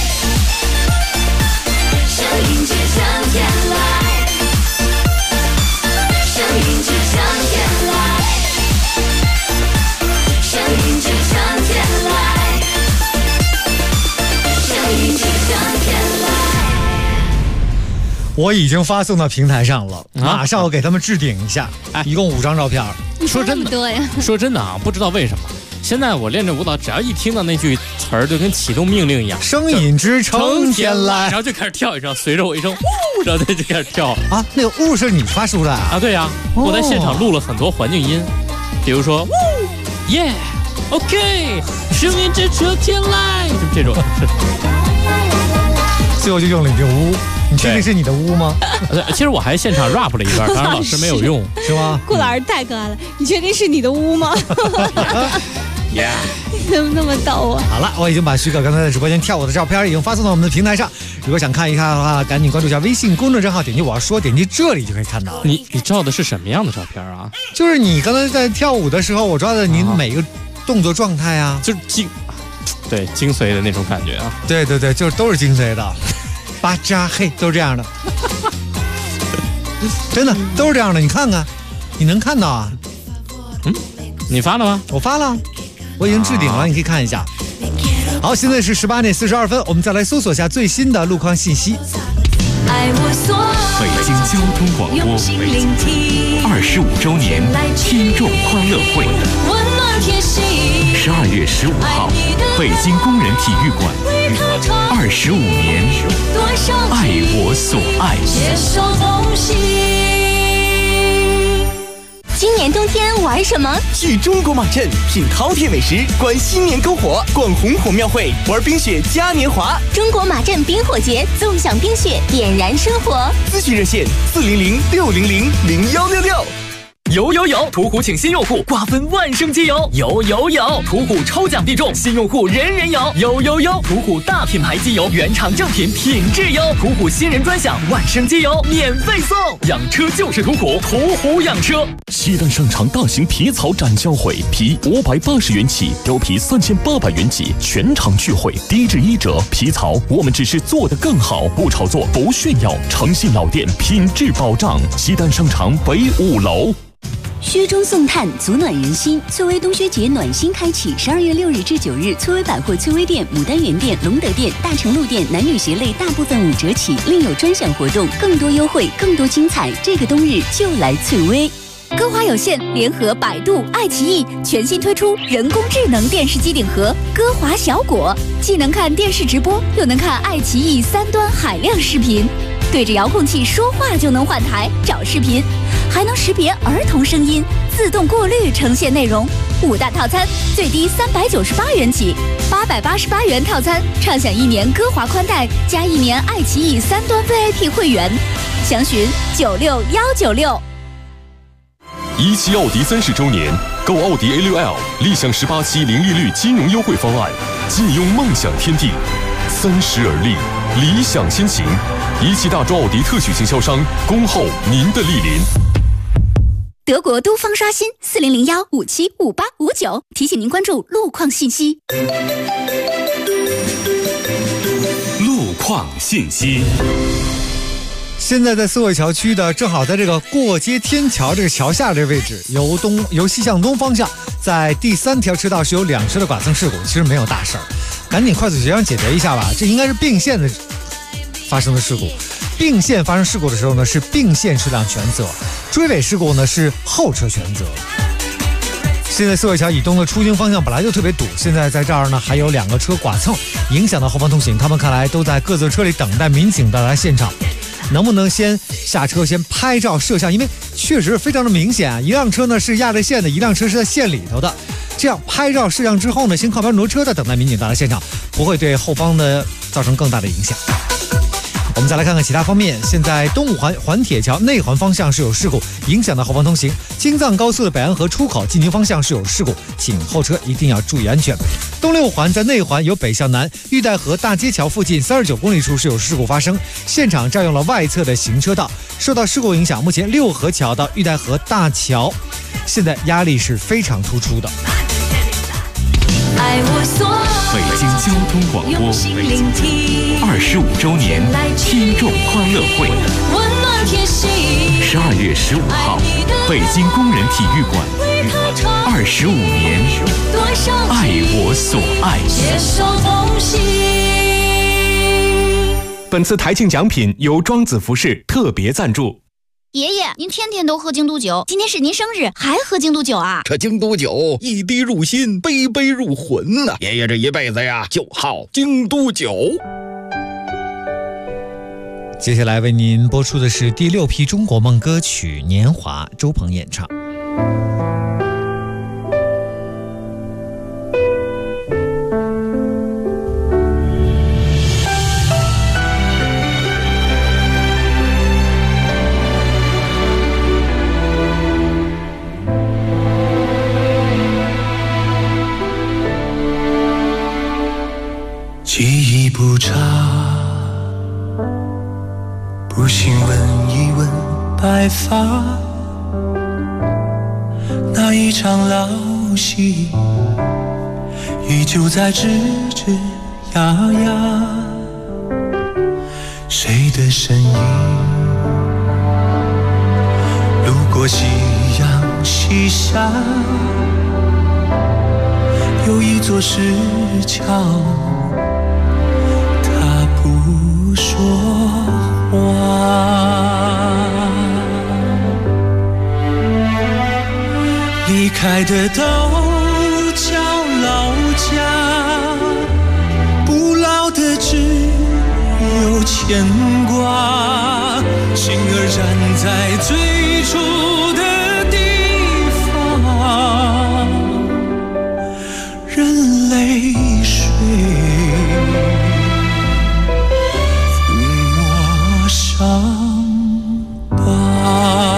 声音支撑天籁，声音支撑天籁，声音支撑天籁，声音支撑天籁。 我已经发送到平台上了，马上我给他们置顶一下。一共5张照片。 说真的， 多呀。 说真的啊，不知道为什么。现在我练这舞蹈，只要一听到那句词儿，就跟启动命令一样， 声音支撑天籁， 然后就开始跳一声，随着我一声呜，然后他就开始跳啊。那个呜是你发出来啊？ 对呀，我在现场录了很多环境音，比如说呜耶 ，OK， 声音支撑天籁，就这种。 最后就用了一个呜，你确定是你的呜吗？ 其实我还现场 rap 了一段，当然老师没有用， 是吗？ 顾老师太可爱了，你确定是你的呜吗？怎么那么逗啊！ 好了，我已经把徐可刚才在直播间跳舞的照片已经发送到我们的平台上。如果想看一看的话，赶紧关注一下微信公众账号，点击我要说，点击这里就可以看到了。 你照的是什么样的照片啊？ 就是你刚才在跳舞的时候，我抓的您每个动作状态啊， 就是精髓的那种感觉啊。 对，就是都是精髓的，巴扎嘿，都是这样的，真的都是这样的。你看看，你能看到啊？ 你发了吗？ 我发了。我已经置顶了，你可以看一下。好，现在是18点42分，我们再来搜索一下最新的路况信息。 北京交通广播25周年听众欢乐会，12月15号，北京工人体育馆，25年，爱我所爱。 今年冬天玩什么？ 去中国马镇品饕餮美食，观新年篝火，逛红火庙会，玩冰雪嘉年华。 中国马镇冰火节，纵享冰雪，点燃生活。 咨询热线400-600-0166。有！途虎请新用户瓜分万圣节有！有！途虎抽奖必中，新用户人人有！有！途虎大品牌机油，原厂正品，品质优。途虎新人专享，万圣节油免费送。养车就是途虎，途虎养车。 西单商场大型皮草展销会，皮580元起，貂皮3800元起，全场聚会，低至1折。皮草我们只是做得更好，不炒作，不炫耀，诚信老店，品质保障。西单商场北5楼。 薛中送炭，足暖人心。翠微冬薛节暖心开启，12月6日至9日，翠微百货、翠微店、牡丹园店、隆德店、大成路店男女鞋类大部分5折起，另有专享活动，更多优惠，更多精彩。这个冬日就来翠微。 歌华有线联合百度、爱奇艺全新推出人工智能电视机顶盒歌华小果，既能看电视直播，又能看爱奇艺3端海量视频。 对着遥控器说话就能换台找视频，还能识别儿童声音，自动过滤呈现内容。5大套餐最低398元起，888元套餐畅享1年歌华宽带加1年爱奇艺3端 VIP 会员，详询96196。 17奥迪30周年，购奥迪 A6L 立享18期零利率金融优惠方案，尽拥梦想天地。30而立，理想先行。17大洲奥迪特许经销商，恭候您的莅临。 德国都方刷新4001575859，提醒您关注路况信息。 路况信息。 现在在四惠桥区的，正好在这个过街天桥这个桥下这个位置，由西向东方向，在第3条车道是有2车的剐蹭事故，其实没有大事儿，赶紧快速协商解决一下吧。这应该是并线的发生的事故，并线发生事故的时候呢，是并线车辆全责，追尾事故呢是后车全责。现在四惠桥以东的出京方向本来就特别堵，现在在这儿呢还有2个车剐蹭，影响到后方通行，他们看来都在各自车里等待民警到达现场。能不能先下车先拍照摄像，因为确实非常的明显啊，一辆车呢是压着线的，一辆车是在线里头的，这样拍照摄像之后呢，先靠边挪车，再等待民警到达现场，不会对后方的造成更大的影响。我们再来看看其他方面，现在东五环铁桥内环方向是有事故，影响到后方通行。京藏高速的北安河出口进京方向是有事故，请后车一定要注意安全。东六环在内环由北向南，玉带河大街桥附近39公里处是有事故发生，现场占用了外侧的行车道，受到事故影响，目前六河桥到玉带河大桥现在压力是非常突出的。 北京交通广播25周年听众欢乐会，12月15号，北京工人体育馆，25年，爱我所爱。 本次台庆奖品由庄子服饰特别赞助。 爷爷，您天天都喝京都酒，今天是您生日，还喝京都酒啊？ 这京都酒一滴入心，杯杯入魂呐！爷爷这一辈子呀，就好京都酒。 接下来为您播出的是第6批中国梦歌曲《年华》，周鹏演唱。 记忆不差，不信问一问白发，那一场老戏依旧在吱吱呀呀，谁的身影路过夕阳西下，有一座石桥不说话，离开的都叫老家，不老的只有牵挂，心儿站在最初的地方，任泪水伤疤。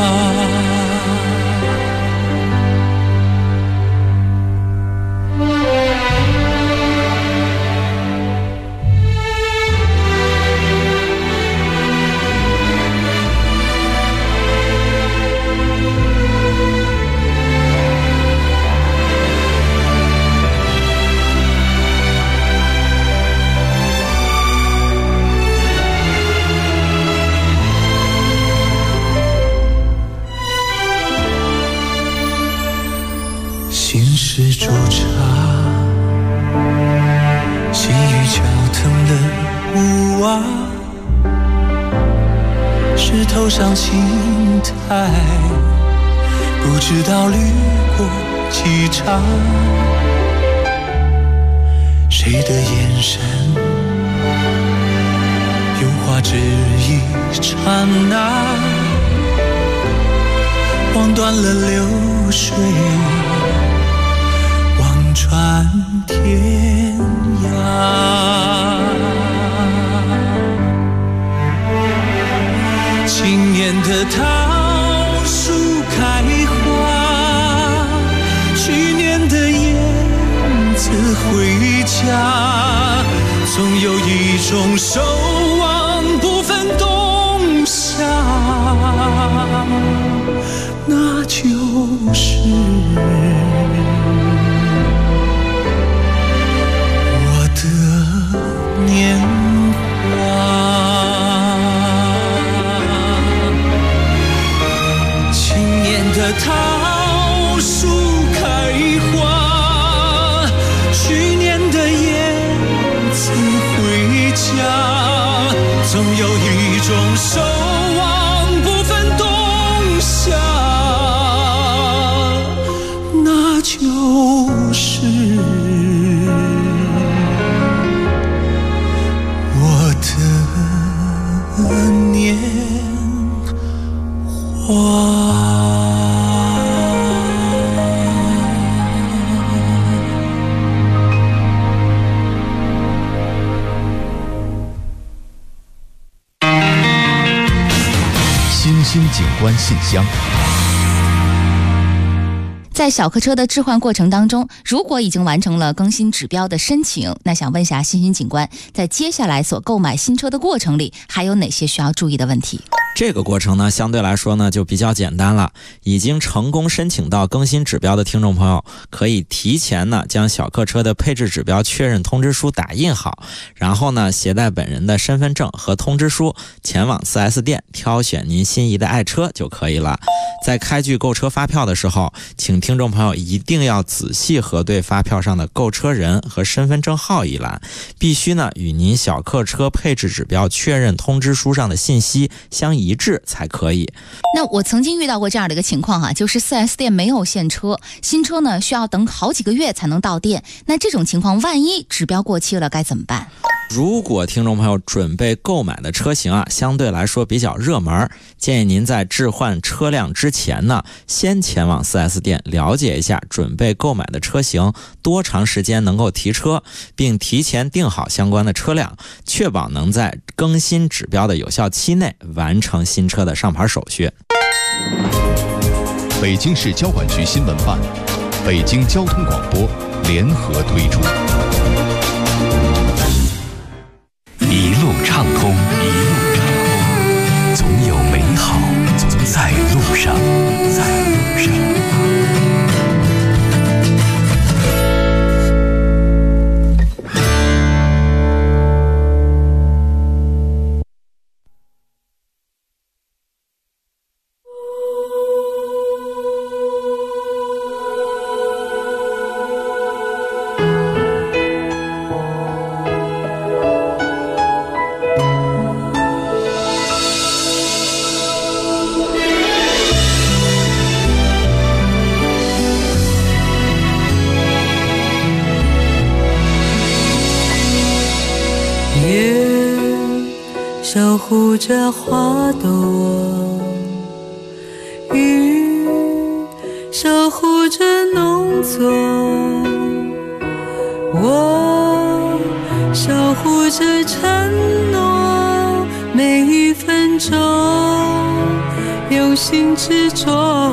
心事驻茶，细雨敲疼了屋瓦，石头上青苔，不知道滤过几场，谁的眼神有花那只一刹那，望断了流水，望穿天涯。今年的桃树开花，去年的燕子回家，总有一种守望不分冬夏，那就是我的年华。今年的桃树开花，去年的燕子回家，总有一种守望不分冬夏，那就是我的年华。 新兴景观信箱。 在小客车的置换过程当中，如果已经完成了更新指标的申请，那想问一下新兴景观，在接下来所购买新车的过程里，还有哪些需要注意的问题？ 这个过程呢，相对来说呢就比较简单了。已经成功申请到更新指标的听众朋友，可以提前呢将小客车的配置指标确认通知书打印好，然后呢携带本人的身份证和通知书前往 4S 店挑选您心仪的爱车就可以了。在开具购车发票的时候，请听众朋友一定要仔细核对发票上的购车人和身份证号一栏，必须呢与您小客车配置指标确认通知书上的信息相一致才可以。 那我曾经遇到过这样的一个情况就是 4S 店没有现车，新车呢需要等好几个月才能到店，那这种情况万一指标过期了该怎么办？ 如果听众朋友准备购买的车型相对来说比较热门，建议您在置换车辆之前呢，先前往 4S 店了解一下准备购买的车型多长时间能够提车，并提前订好相关的车辆，确保能在更新指标的有效期内完成新车的上牌手续。 北京市交管局新闻办、北京交通广播联合推出。 一路畅通，一路畅通，总有美好在路上，在路上。 守护着花朵，雨守护着农作，我守护着承诺，每一分钟用心执着。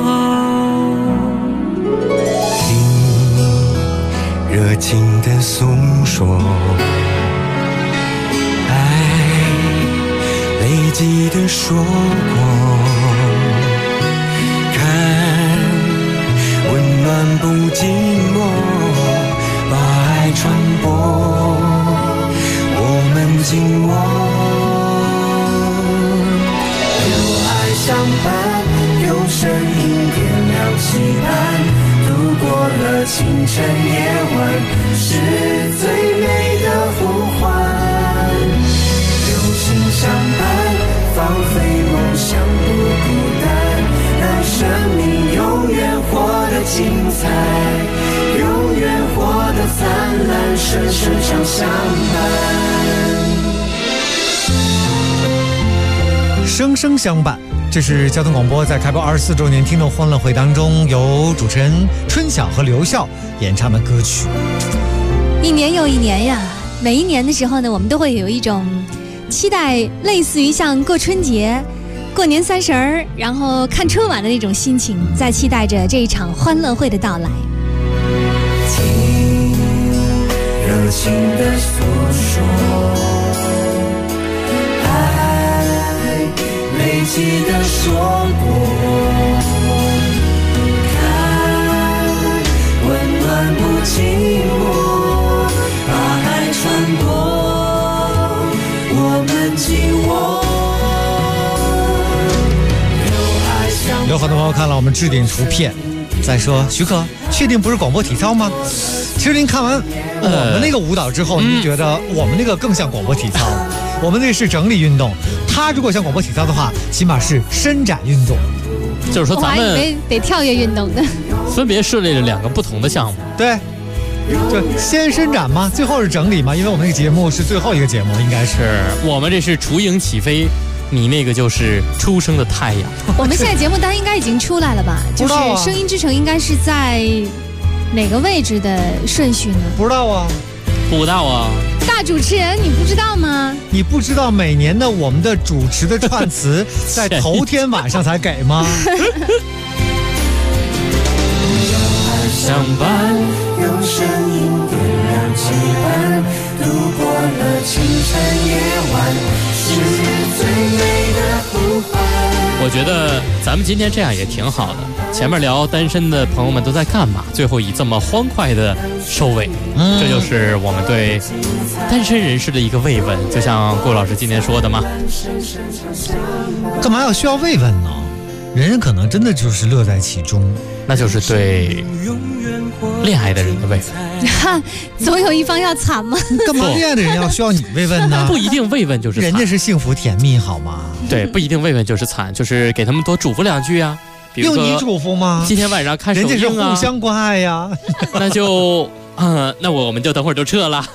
听热情的诉说，累积的硕果，看温暖不寂寞，把爱传播，我们紧握，有爱相伴，有声音点亮期盼，度过了清晨夜晚，是最美的呼唤。心相伴，放飞梦想不孤单，让生命永远活得精彩，永远活得灿烂，声声相伴。 声声相伴。这是交通广播在开播24周年听众欢乐会当中由主持人春晓和刘笑演唱的歌曲。 一年又一年呀，每一年的时候呢，我们都会有一种期待，类似于像过春节、过年30，然后看春晚的那种心情，在期待着这一场欢乐会的到来。 听热情的诉说，爱累积的说过，看温暖不寂寞，把爱传播，我们紧握。 有很多朋友看了我们置顶图片，在说许可确定不是广播体操吗？其实您看完我们那个舞蹈之后，您觉得我们那个更像广播体操，我们那是整理运动，它如果像广播体操的话，起码是伸展运动。 就是说咱们我还以为得跳跃运动的， 分别设立了2个不同的项目。 对，就先伸展嘛，最后是整理嘛，因为我们那个节目是最后一个节目，应该是我们这是雏鹰起飞，你那个就是初升的太阳。 我们现在节目单应该已经出来了吧？就是声音之城应该是在哪个位置的顺序呢？ 不知道啊， 不知道啊。 大主持人，你不知道吗？ 你不知道每年的我们的主持的串词在头天晚上才给吗？ 相伴，用声音点亮期盼，度过了清晨夜晚，是最美的呼唤。 我觉得咱们今天这样也挺好的，前面聊单身的朋友们都在干嘛，最后以这么欢快的收尾，这就是我们对单身人士的一个慰问，就像郭老师今天说的嘛。 干嘛要需要慰问呢？人可能真的就是乐在其中， 那就是对恋爱的人的慰问。 总有一方要惨吗？ 干嘛恋爱的人要需要你慰问呢？ 不一定慰问就是惨， 人家是幸福甜蜜好吗？ 对，不一定慰问就是惨，就是给他们多嘱咐2句啊。比如说用你嘱咐吗？ 今天晚上看首映啊， 人家是互相关爱呀。 那就那我们就等会儿就撤了。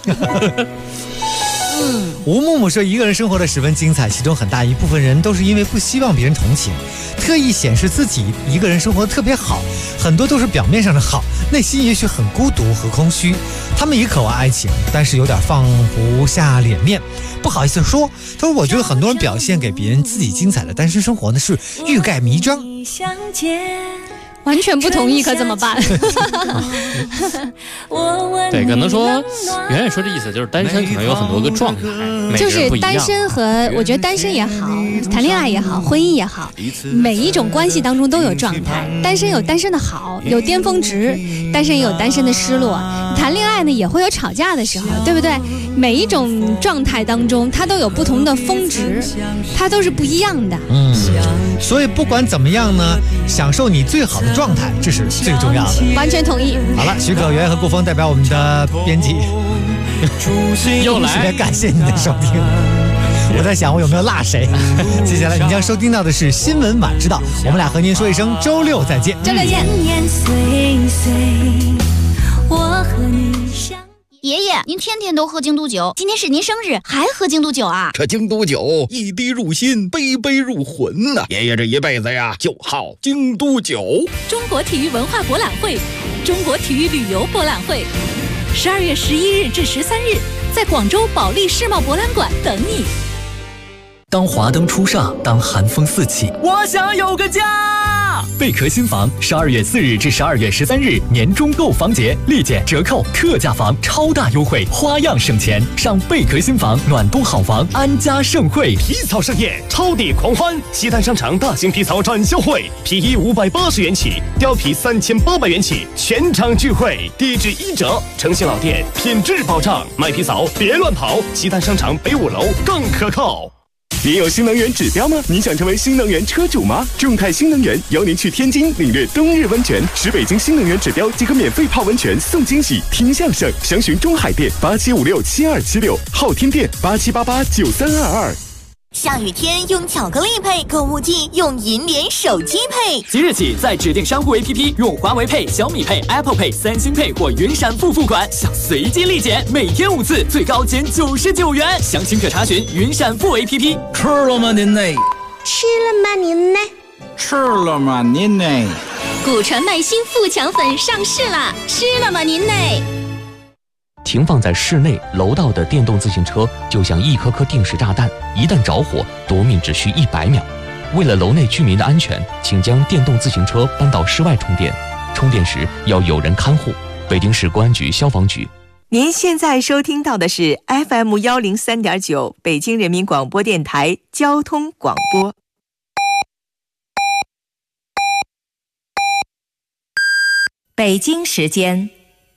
吴木木说，一个人生活的十分精彩，其中很大一部分人都是因为不希望别人同情，特意显示自己一个人生活得特别好，很多都是表面上的好，内心也许很孤独和空虚。他们也渴望爱情，但是有点放不下脸面，不好意思说。他说，我觉得很多人表现给别人自己精彩的单身生活呢，是欲盖弥彰。 完全不同意可怎么办？ 对，可能说圆圆说的意思就是单身可能有很多个状态， 就是单身和我觉得单身也好，谈恋爱也好，婚姻也好，每一种关系当中都有状态。单身有单身的好，有巅峰值；单身也有单身的失落。谈恋爱呢也会有吵架的时候，对不对？每一种状态当中，它都有不同的峰值，它都是不一样的。 所以不管怎么样呢，享受你最好的状态，这是最重要的。 完全同意。 好了，许可、圆圆和顾峰代表我们的编辑又来， 特别感谢你的收听。我在想我有没有落谁。接下来你将收听到的是新闻晚知道，我们俩和您说一声周六再见。 周六见。 爷爷，您天天都喝京都酒，今天是您生日，还喝京都酒啊？ 这京都酒一滴入心，杯杯入魂呐！爷爷这一辈子呀，就好京都酒。 中国体育文化博览会，中国体育旅游博览会，12月11日至13日，在广州保利世贸博览馆等你。 当华灯初上，当寒风四起，我想有个家。贝壳新房12月4日至12月13日年中购房节，立减折扣特价房超大优惠，花样省钱。上贝壳新房暖冬好房，安家盛会， 皮草盛宴，超抵狂欢！西单商场大型皮草展销会，皮衣580元起，貂皮3800元起，全场聚会，低至1折。诚信老店，品质保障，买皮草别乱跑。西单商场北5楼更可靠。 您有新能源指标吗？您想成为新能源车主吗？众泰新能源邀您去天津领略冬日温泉，10北京新能源指标即可免费泡温泉送惊喜，听相声。详询中海店87567276，昊天店87889322。 下雨天用巧克力配，购物季用银联手机配。 即日起，在指定商户 APP 用华为配、小米配、Apple Pay、三星配或云闪付付款，享随机立减，每天5次，最高减99元。详情可查询云闪付 APP。 吃了吗您那？ 吃了吗您呢？ 吃了吗您呢？ 古传麦新富强粉上市啦！吃了吗您呢？ 停放在室内楼道的电动自行车就像一颗颗定时炸弹，一旦着火，夺命只需100秒。为了楼内居民的安全，请将电动自行车搬到室外充电，充电时要有人看护。北京市公安局消防局。 您现在收听到的是 FM103.9 北京人民广播电台交通广播。北京时间